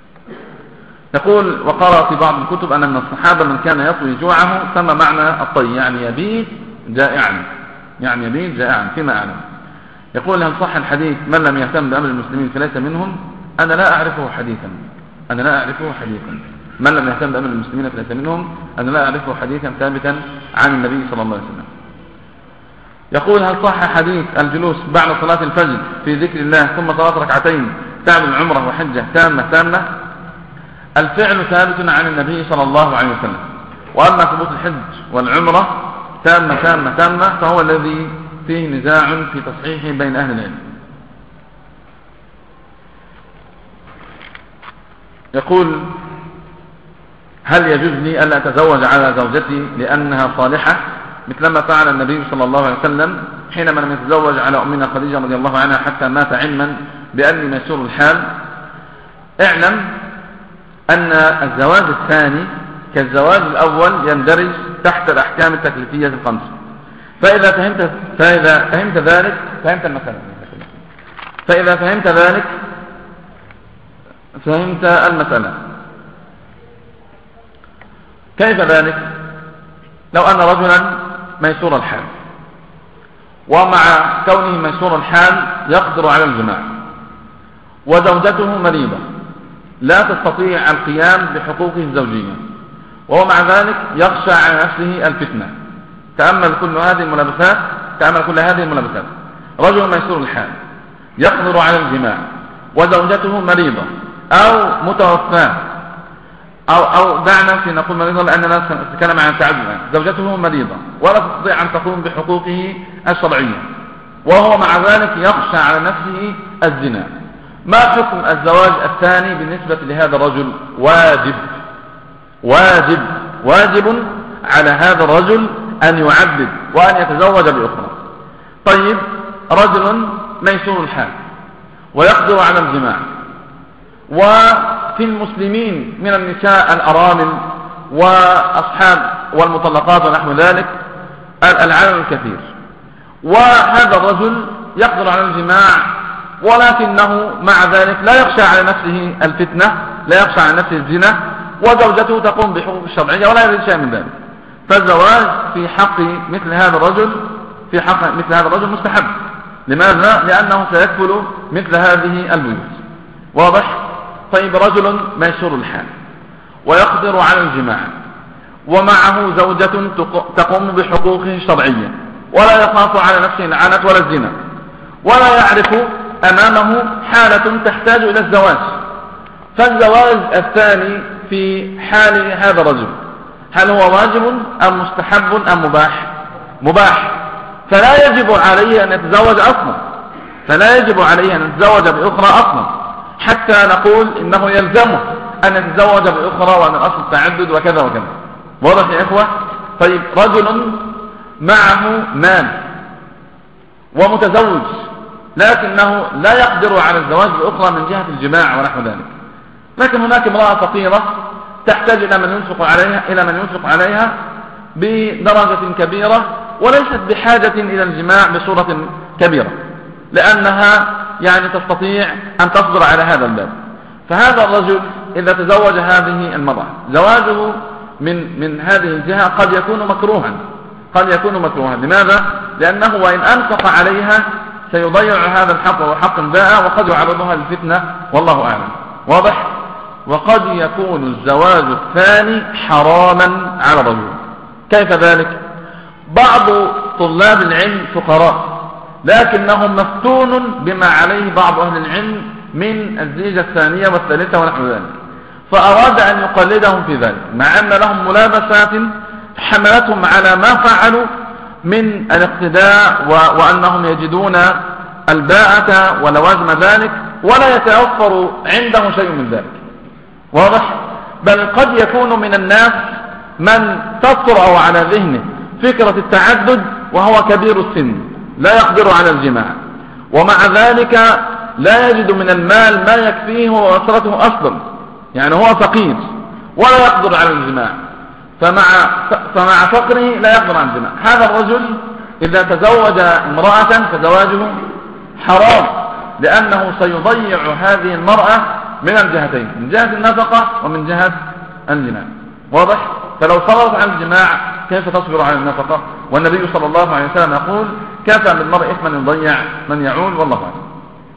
يقول وقرأ في بعض الكتب أن من الصحابة من كان يطوي جوعه سمى معنى الطي يعني يبيت جائعا فيما أعلم. يقول هل صح الحديث من لم يهتم بأمر المسلمين فليس منهم؟ أنا لا أعرفه حديثا من لم يهتم بأمر المسلمين فليس منهم، أنا لا أعرفه حديثا ثابتا عن النبي صلى الله عليه وسلم. يقول هل صح حديث الجلوس بعد صلاة الفجر في ذكر الله ثم صلاة ركعتين تعمل عمره وحجة تامة؟ الفعل ثابت عن النبي صلى الله عليه وسلم، وأما ثبوت الحج والعمرة تامة فهو الذي فيه نزاع في تصحيحه بين أهل العلم. يقول هل يجوز لي ألا أتزوج على زوجتي لأنها صالحة مثلما فعل النبي صلى الله عليه وسلم حينما لم يتزوج على أمنا خديجة رضي الله عنها حتى مات علما بأني ميسور الحال؟ اعلم أن الزواج الثاني كالزواج الأول يندرج تحت الأحكام التكليفية الخمس، فإذا فهمت ذلك فهمت المسألة. فإذا فهمت ذلك فهمت المسألة. كيف ذلك؟ لو أن رجلا ميسور الحال ومع كونه ميسور الحال يقدر على الجماع وزوجته مريضة لا تستطيع القيام بحقوقه الزوجية وهو مع ذلك يخشى على نفسه الفتنة. تأمل كل هذه الملابسات. رجل ميسور الحال يقدر على الجماع وزوجته مريضة أو متوفاة أو دعنا في نقول مريضة لأننا نتكلم عن التعدد الآن. زوجته مريضة ولا تستطيع أن تقوم بحقوقه الشرعية، وهو مع ذلك يخشى على نفسه الزنا. ما حكم الزواج الثاني بالنسبة لهذا الرجل؟ واجب على هذا الرجل أن يعدد وأن يتزوج بأخرى. طيب، رجل ميسور الحال ويقدر على الجماع، وفي المسلمين من النساء الأرامل وأصحاب والمطلقات ونحو ذلك العدد الكثير، وهذا الرجل يقدر على الجماع ولكنه مع ذلك لا يخشى على نفسه الفتنة، لا يخشى على نفسه الزنا، وزوجته تقوم بحقوق الشرعية ولا يريد شيء من ذلك. فالزواج في حق مثل هذا الرجل مستحب. لماذا؟ لأنه سيكفل مثل هذه البيوت. واضح؟ طيب، رجل ميسور الحال ويقدر على الجماع ومعه زوجة تقوم بحقوقه الشرعية ولا يخاف على نفسه العنت ولا الزنا، ولا يعرف أمامه حالة تحتاج إلى الزواج. فالزواج الثاني في حال هذا الرجل هل هو واجب أم مستحب أم مباح؟ فلا يجب عليه أن يتزوج بأخرى أصلا حتى نقول إنه يلزمه أن يتزوج بأخرى وأن الأصل التعدد وكذا وكذا. واضح يا إخوة؟ طيب، رجل معه مال ومتزوج لكنه لا يقدر على الزواج بأخرى من جهة الجماع ونحو ذلك، لكن هناك امرأة فقيرة تحتاج إلى من ينفق عليها بدرجة كبيرة وليست بحاجة إلى الجماع بصورة كبيرة، لأنها يعني تستطيع أن تصبر على هذا الباب. فهذا الرجل إذا تزوج هذه المرأة زواجه من هذه الجهة قد يكون مكروها. لماذا؟ لأنه وإن أنفق عليها سيضيع هذا الحق وهو حق باء وقد يعرضها للفتنة والله أعلم. واضح؟ وقد يكون الزواج الثاني حراما على الرجل. كيف ذلك؟ بعض طلاب العلم فقراء لكنهم مفتون بما عليه بعض أهل العلم من الزيجة الثانية والثالثة ونحو ذلك، فأراد أن يقلدهم في ذلك مع أن لهم ملابسات حملتهم على ما فعلوا من الاقتداء وأنهم يجدون الباءة ولوازم ذلك ولا يتوفر عنده شيء من ذلك. واضح؟ بل قد يكون من الناس من تطرأ على ذهنه فكرة التعدد وهو كبير السن لا يقدر على الجماع، ومع ذلك لا يجد من المال ما يكفيه وأسرته أصلا، يعني هو فقير ولا يقدر على الجماع، فمع فقره لا يقدر على الجماع. هذا الرجل إذا تزوج امرأة فزواجه حرام، لأنه سيضيع هذه المرأة من الجهتين، من جهة النفقة ومن جهة الجماع. واضح؟ فلو صبرت عن الجماع كيف تصبر على النفقة؟ والنبي صلى الله عليه وسلم يقول كفى بالمرء إثما يضيع من يعول. والله أعلم.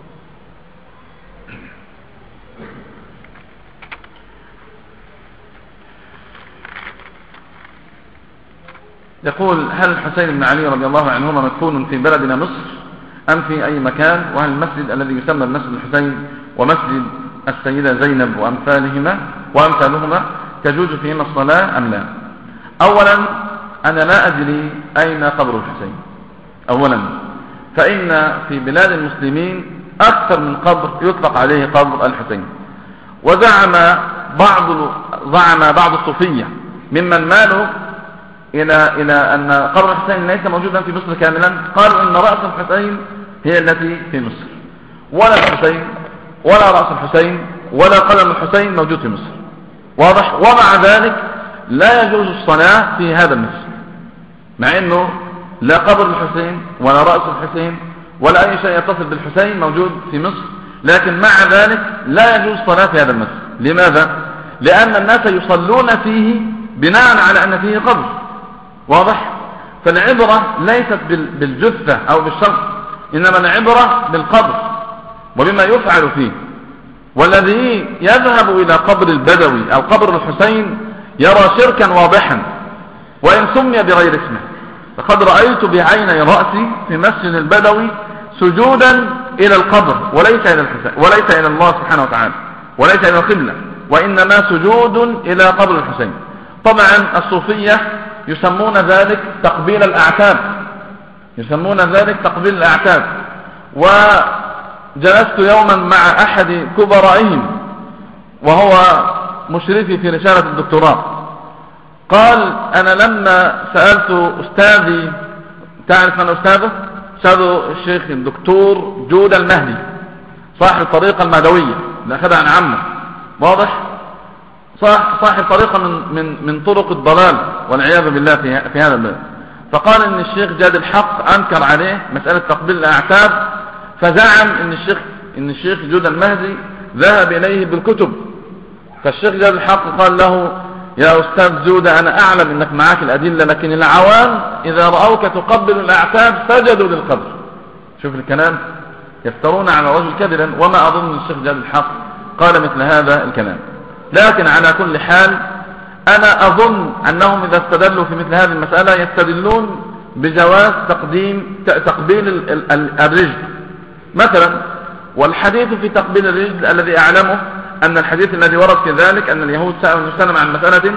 يقول هل الحسين بن علي رضي الله عنهما مدفون في بلدنا مصر أم في أي مكان؟ وهل المسجد الذي يسمى المسجد الحسين ومسجد السيدة زينب وأمثالهما تجوز فيهما الصلاة أم لا؟ أولا أنا لا أدري أين قبر الحسين. أولا فإن في بلاد المسلمين أكثر من قبر يطلق عليه قبر الحسين، وزعم بعض الصوفية ممن مالوا إلى أن قبر الحسين ليس موجودا في مصر كاملا، قالوا إن رأس الحسين هي التي في مصر، ولا الحسين ولا رأس الحسين ولا قدم الحسين موجود في مصر. واضح؟ ومع ذلك لا يجوز الصلاة في هذا المسجد، مع أنه لا قبر الحسين ولا رأس الحسين ولا أي شيء يتصل بالحسين موجود في مصر، لكن مع ذلك لا يجوز الصلاة في هذا المسجد. لماذا؟ لأن الناس يصلون فيه بناء على أن فيه قبر. واضح؟ فالعبرة ليست بالجثة أو بالشخص، إنما العبرة بالقبر وبما يفعل فيه. والذي يذهب إلى قبر البدوي أو قبر الحسين يرى شركا واضحا وإن سمي بغير اسمه. فقد رأيت بعيني رأسي في مسجد البدوي سجودا إلى القبر وليس إلى الحسين، وليس إلى الله سبحانه وتعالى، وليس إلى القبلة، وإنما سجود إلى قبر الحسين. طبعا الصوفية يسمون ذلك تقبيل الأعتاب، يسمون ذلك تقبيل الأعتاب. وجلست يوما مع أحد كبرائهم وهو مشرفي في رسالة الدكتوراه، قال أنا لما سألت أستاذي، تعرف من أستاذه؟ أستاذه الشيخ الدكتور جود المهدي صاحب الطريقة المهدوية اللي أخذها عن عمه، واضح؟ صاحب طريقة من طرق الضلال والعياذ بالله في هذا الباب. فقال ان الشيخ جاد الحق انكر عليه مسألة تقبيل الاعتاب، فزعم ان الشيخ جود المهدي ذهب اليه بالكتب. فالشيخ جاد الحق قال له يا استاذ جود انا اعلم انك معاك الادلة، لكن العوام اذا رأوك تقبل الاعتاب سجدوا للقبر. شوف الكلام، يفترون على الرجل كذبا، وما اظن الشيخ جاد الحق قال مثل هذا الكلام. لكن على كل حال أنا أظن أنهم إذا استدلوا في مثل هذه المسألة يستدلون بجواز تقبيل الرجل مثلا. والحديث في تقبيل الرجل الذي أعلمه أن الحديث الذي ورد في ذلك أن اليهود سألوا النبي صلى الله عليه وسلم عن مسألة،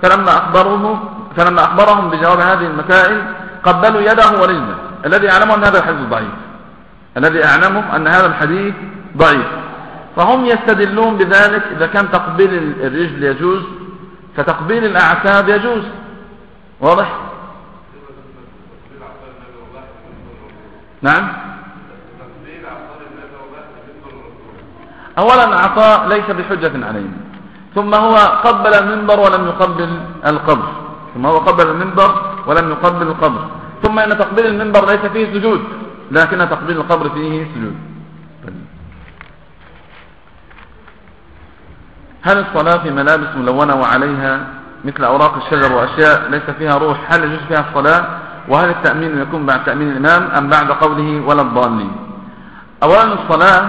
فلما أخبرهم بجواب هذه المسائل قبلوا يده ورجله، الذي أعلمه أن هذا الحديث ضعيف، الذي أعلمه أن هذا الحديث ضعيف. فهم يستدلون بذلك إذا كان تقبيل الرجل يجوز فتقبيل الأعتاب يجوز، واضح؟ نعم. أولا عطاء ليس بحجة علينا، ثم هو قبل المنبر ولم يقبل القبر، ثم أن تقبيل المنبر ليس فيه سجود، لكن تقبيل القبر فيه سجود. هل الصلاة في ملابس ملونة وعليها مثل أوراق الشجر وأشياء ليس فيها روح هل يجوز فيها الصلاة؟ وهل التأمين يكون بعد تأمين الإمام أم بعد قوله ولا الضالين؟ أولا الصلاة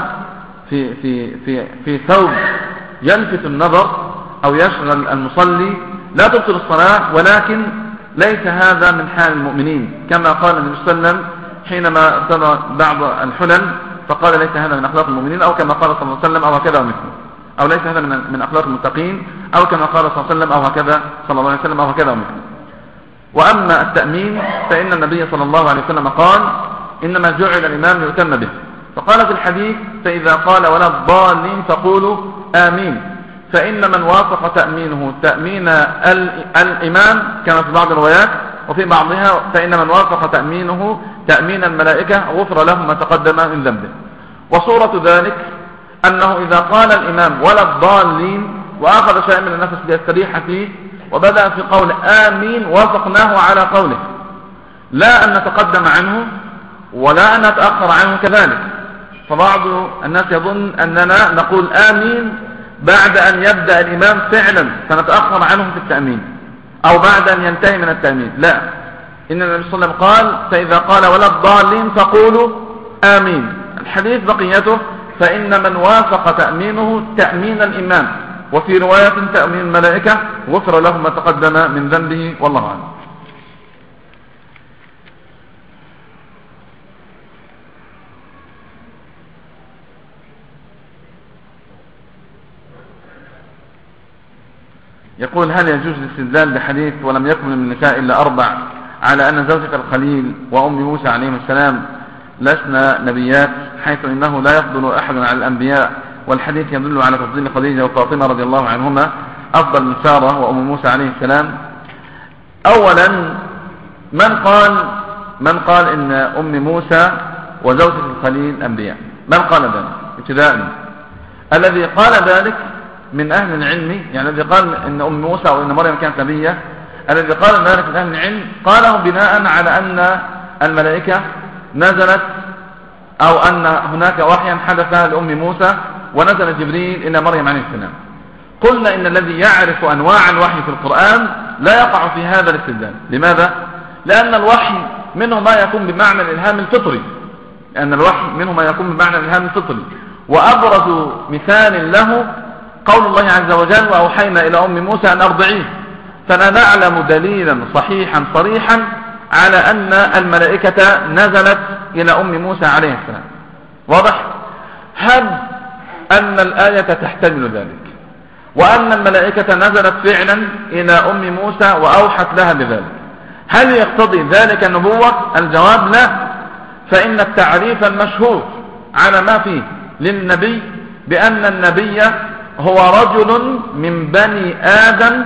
في ثوب يلفت النظر أو يشغل المصلي لا تبطل الصلاة، ولكن ليس هذا من حال المؤمنين، كما قال النبي صلى الله عليه وسلم حينما ارتضى بعض الحلل فقال ليس هذا من أخلاق المؤمنين، أو كما قال صلى الله عليه وسلم أو هكذا ومثله، أو ليس هذا من أخلاق المتقين، أو كما قال صلى الله عليه وسلم أو هكذا صلى الله عليه وسلم أو هكذا ومثله. وأما التأمين فإن النبي صلى الله عليه وسلم قال إنما جعل الإمام يؤتم به، فقال في الحديث فإذا قال ولا الضالين فقولوا آمين، فإن من وافق تأمينه تأمين الإمام كما في بعض الروايات، وفي بعضها فإن من وافق تأمينه تأمين الملائكة غفر له ما تقدم من ذنبه. وصورة ذلك أنه إذا قال الإمام ولا الضالين وأخذ شيء من النفس ليستريح فيه وبدأ في قول آمين وافقناه على قوله، لا أن نتقدم عنه ولا أن نتأخر عنه كذلك. فبعض الناس يظن أننا نقول آمين بعد أن يبدأ الإمام فعلا فنتأخر عنه في التأمين، أو بعد أن ينتهي من التأمين، لا، إن النبي صلى الله عليه وسلم قال فإذا قال ولا الضالين فقولوا آمين. الحديث بقيته فإن من وافق تأمينه تأمين الإمام، وفي رواية تأمين الملائكة غفر له ما تقدم من ذنبه، والله أعلم. يقول هل يجوز الاستدلال بحديث ولم يكن من النساء إلا 4 على أن زوجة الخليل وأم موسى عليهم السلام لسنا نبيات، حيث إنه لا يفضل أحد على الأنبياء، والحديث يدل على تفضيل خديجة وفاطمة رضي الله عنهما أفضل من سارة وأم موسى عليه السلام؟ أولا من قال إن أم موسى وزوجة الخليل أنبياء؟ من قال ذلك ابتداء؟ الذي قال ذلك من أهل العلم، يعني الذي قال إن أم موسى أو إن مريم كانت نبية، الذي قال ذلك من أهل العلم قاله بناء على أن الملائكة نزلت، أو أن هناك وحيا حدث لأم موسى ونزل جبريل إلى مريم عليه السلام. قلنا إن الذي يعرف أنواع الوحي في القرآن لا يقع في هذا الاستدلال. لماذا؟ لأن الوحي منه ما يكون بمعنى الإلهام الفطري، وأبرز مثال له قول الله عز وجل وأوحينا إلى أم موسى أن أرضعيه، فلا نعلم دليلا صحيحا صريحا على أن الملائكة نزلت إلى أم موسى عليه السلام. واضح؟ هل أن الآية تحتمل ذلك؟ وأن الملائكة نزلت فعلا إلى أم موسى وأوحت لها بذلك. هل يقتضي ذلك النبوة؟ الجواب لا، فإن التعريف المشهور على ما فيه للنبي بأن النبي هو رجل من بني آدم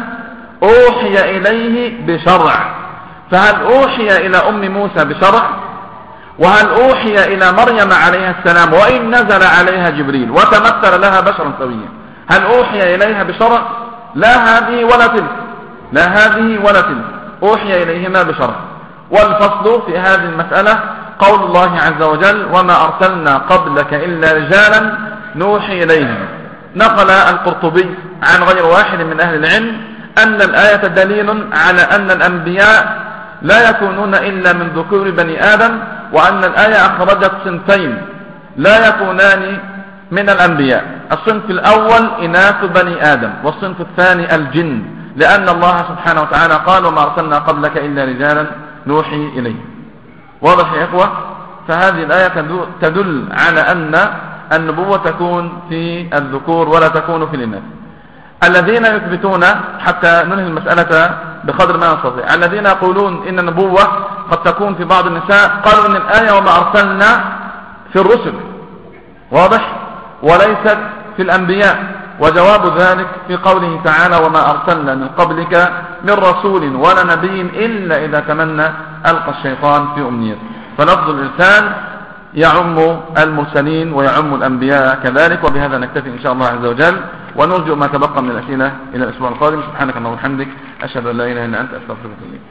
أوحي إليه بشرع. فهل أوحي إلى أم موسى بشرع؟ وهل أوحي إلى مريم عليها السلام وإن نزل عليها جبريل وتمثل لها بشرا سويا، هل أوحي إليها بشرع؟ لا هذه ولا تلك، لا هذه ولا تلك، أوحي إليهما بشرع. والفصل في هذه المسألة قول الله عز وجل: وما أرسلنا قبلك إلا رجالا نوحي إليهم. نقل القرطبي عن غير واحد من أهل العلم أن الآية دليل على أن الأنبياء لا يكونون إلا من ذكور بني آدم، وأن الآية أخرجت صنفين لا يكونان من الأنبياء: الصنف الأول إناث بني آدم، والصنف الثاني الجن، لأن الله سبحانه وتعالى قال: وما أرسلنا قبلك إلا رجالا نوحي إليه. واضح يا إخوة؟ فهذه الآية تدل على أن النبوة تكون في الذكور ولا تكون في الإناث. الذين يثبتون، حتى ننهي المسألة بقدر ما نستطيع، الذين يقولون إن النبوة قد تكون في بعض النساء قالوا إن الآية وما أرسلنا في الرسل، واضح، وليست في الأنبياء. وجواب ذلك في قوله تعالى: وما أرسلنا من قبلك من رسول ولا نبي إلا إذا تمنى ألقى الشيطان في أمنيته. فلفظ الإرسال يعم المرسلين ويعم الأنبياء كذلك. وبهذا نكتفي إن شاء الله عز وجل، ونرجو ما تبقى من الأسئلة إلى الأسبوع القادم. سبحانك اللهم وبحمدك، أشهد أن لا إله إلا أنت، أستغفرك وأتوب إليك.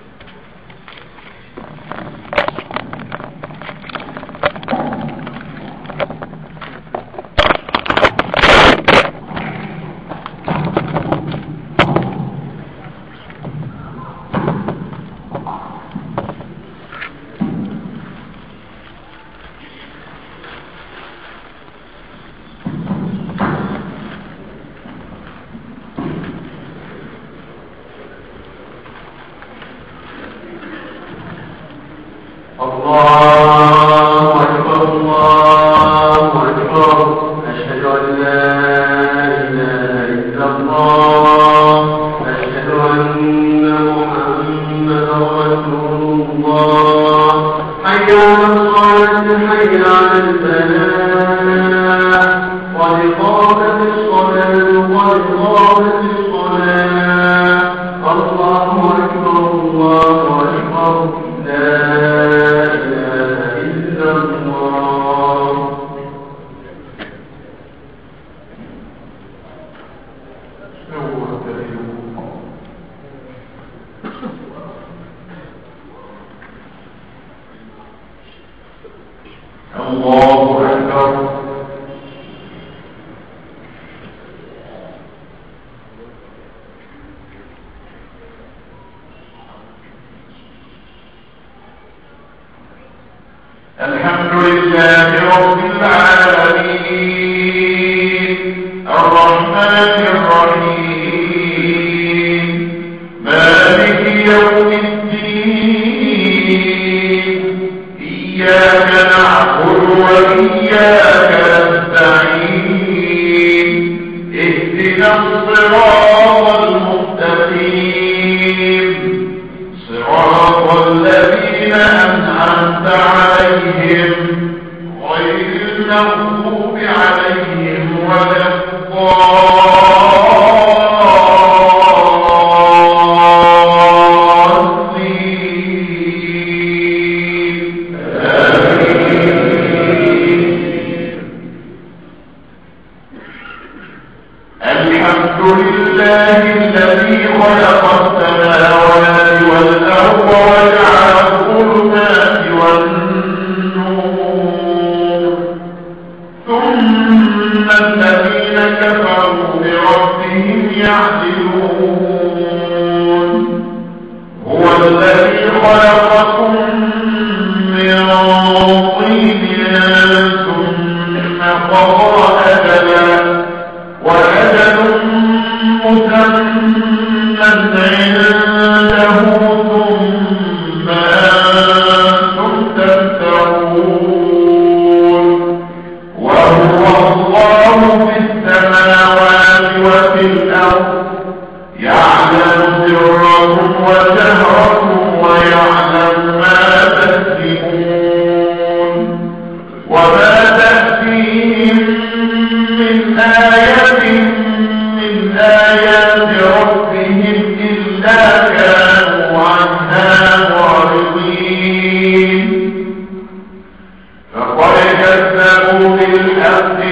وهو الله في السماوات وفي الأرض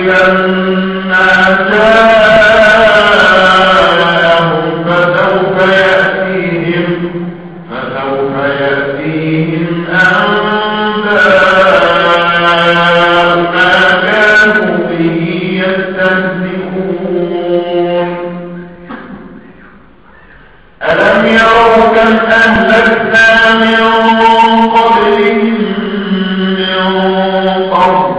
ما جاءهم فسوف يأتيهم أنباء ما كانوا به يستهزئون ألم يروا كم أهلكنا من قبلهم من قرن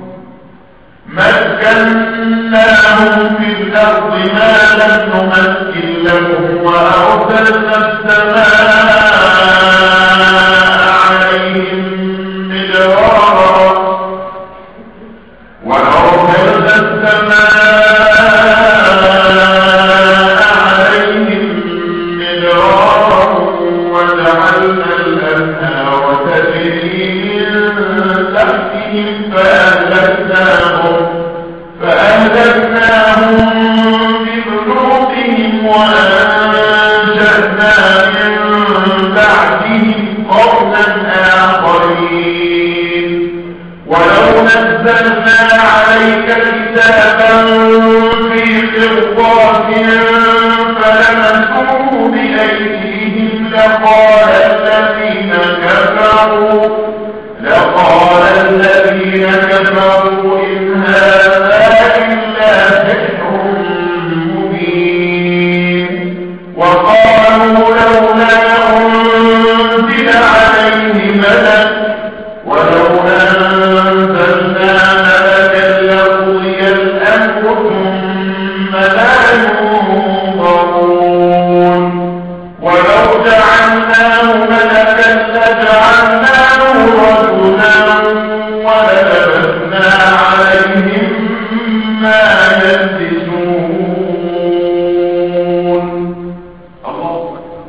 مكناهم في الأرض ما لم نمكن لهم وأرسلنا السماء عليهم مدرارا وجعلنا الأنهار تجري من تحتهم فأهلكناهم بذنوبهم وأنشأنا من بعدهم قرنا آخرين ولو نزلنا عليك كتابا في قرطاس فلمسوه بأيديهم لقال الذين كفروا إن هذا إلا سحر مبين وقالوا لولا أنزل عليه ملك ولو أنزلنا ملكا لقضي الأمر ثم لا ينظرون ولو جعلناه ملكا لجعلناه رجلا وللبسنا عليهم ما يلبسون الله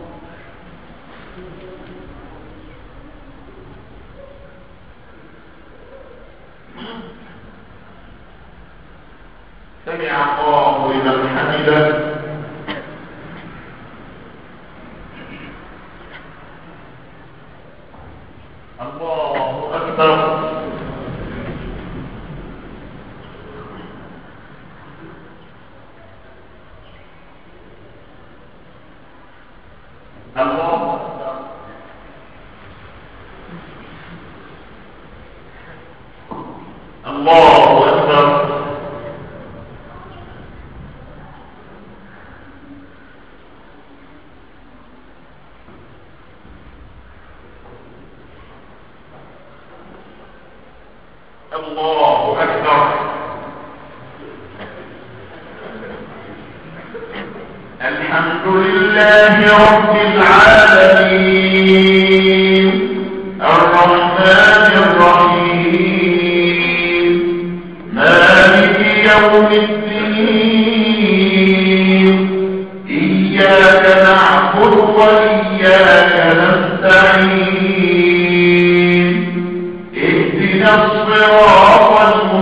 سمع الله لمن حمده الله أكبر الله أكبر الله أكبر الحمد لله رب العالمين الرحمن الرحيم مالك يوم الدين إياك نعبد وإياك نستعين اهدنا الصراط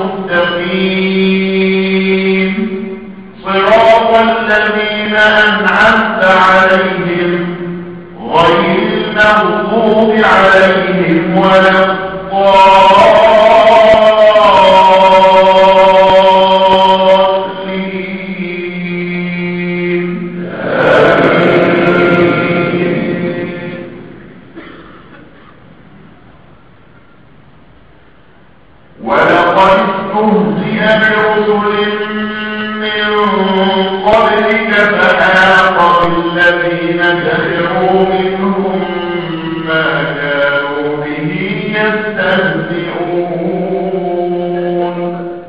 المستقيم صراط الذين أنعمت عليهم غير المغضوب عليهم ولا الضالين ولقد استهزئ برسل من قبلك فحاق بالذين سخروا منهم ما كانوا به يستهزئون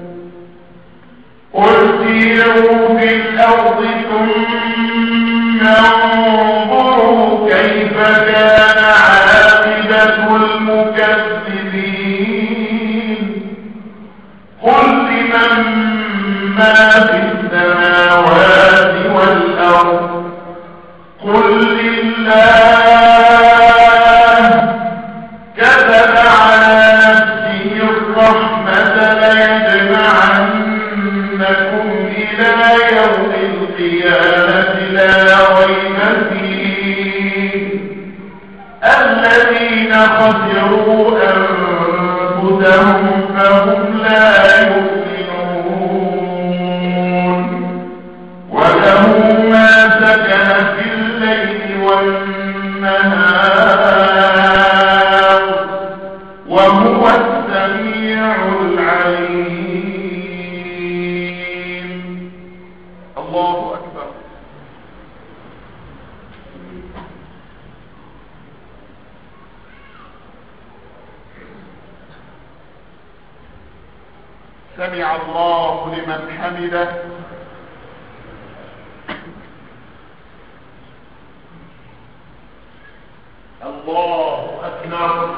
قل سيروا في الأرض ثم انظروا كيف كان عاقبة المكذبين قل لمن ما في السماوات والأرض قل لله كتب على نفسه الرحمة ليجمعنكم إلى يوم القيامة لا ريب فيه الذين خسروا أنفسهم فهم لا يؤمنون الله لمن حمده. الله أكبر.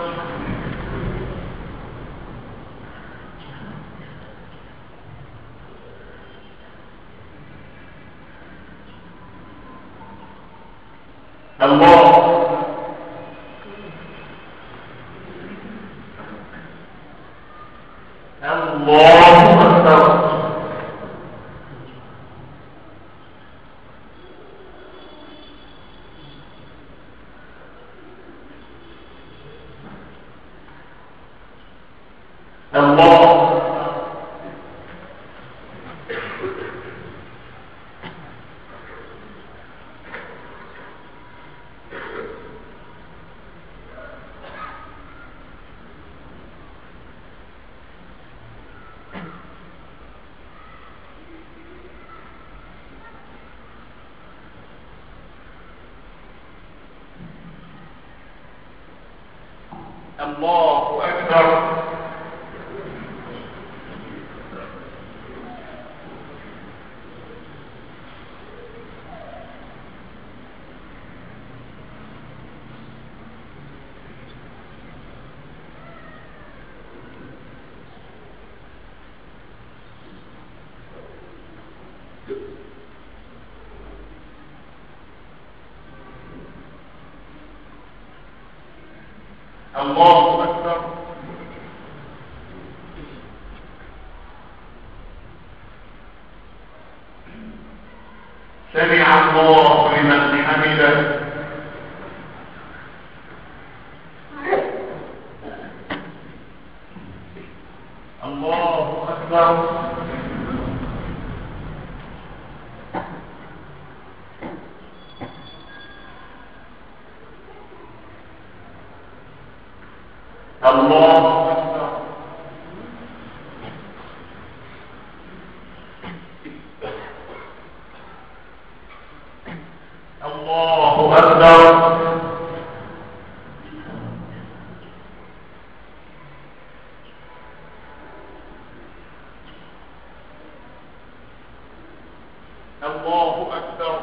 الله أكبر. الله أكبر. الله أكبر. سمع الله لمن حمده. الله أكبر. الله أكبر. الله أكبر. الله أكبر.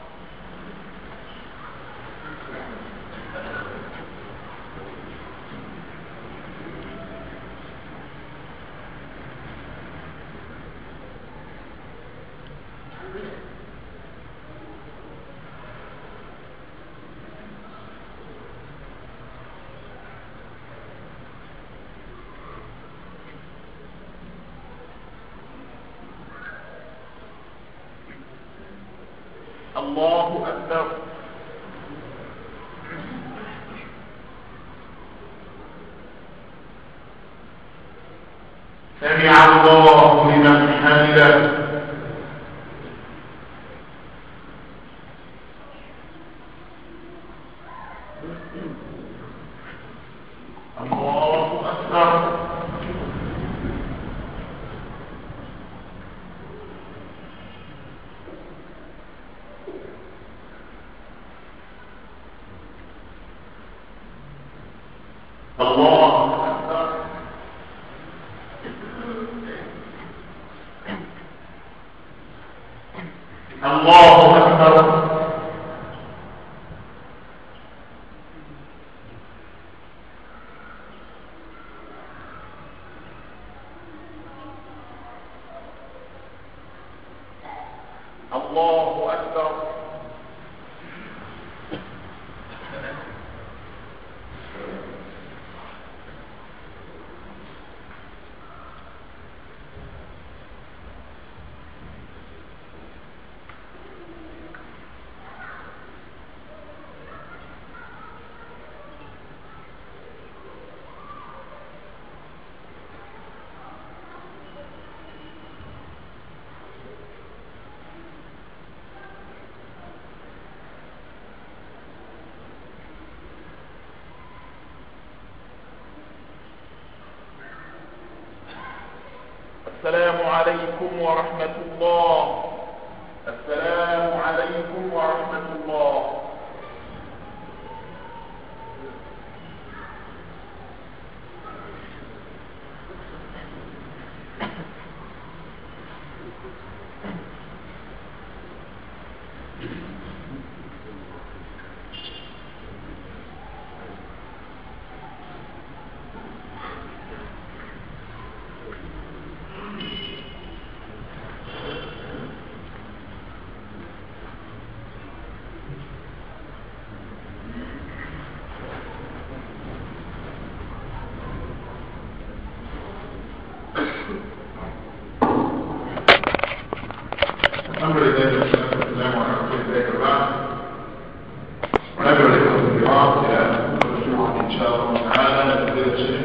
الله أكبر. سمع الله لمن حمده. الله أكبر. الله أكبر. الله أكبر. الله أكبر. السلام عليكم ورحمة الله. السلام عليكم ورحمة الله. الحمد لله والسلام على رسول الله وبعد. ونبدأ الإخوة الكرام إلى الجمعة إن شاء الله تعالى.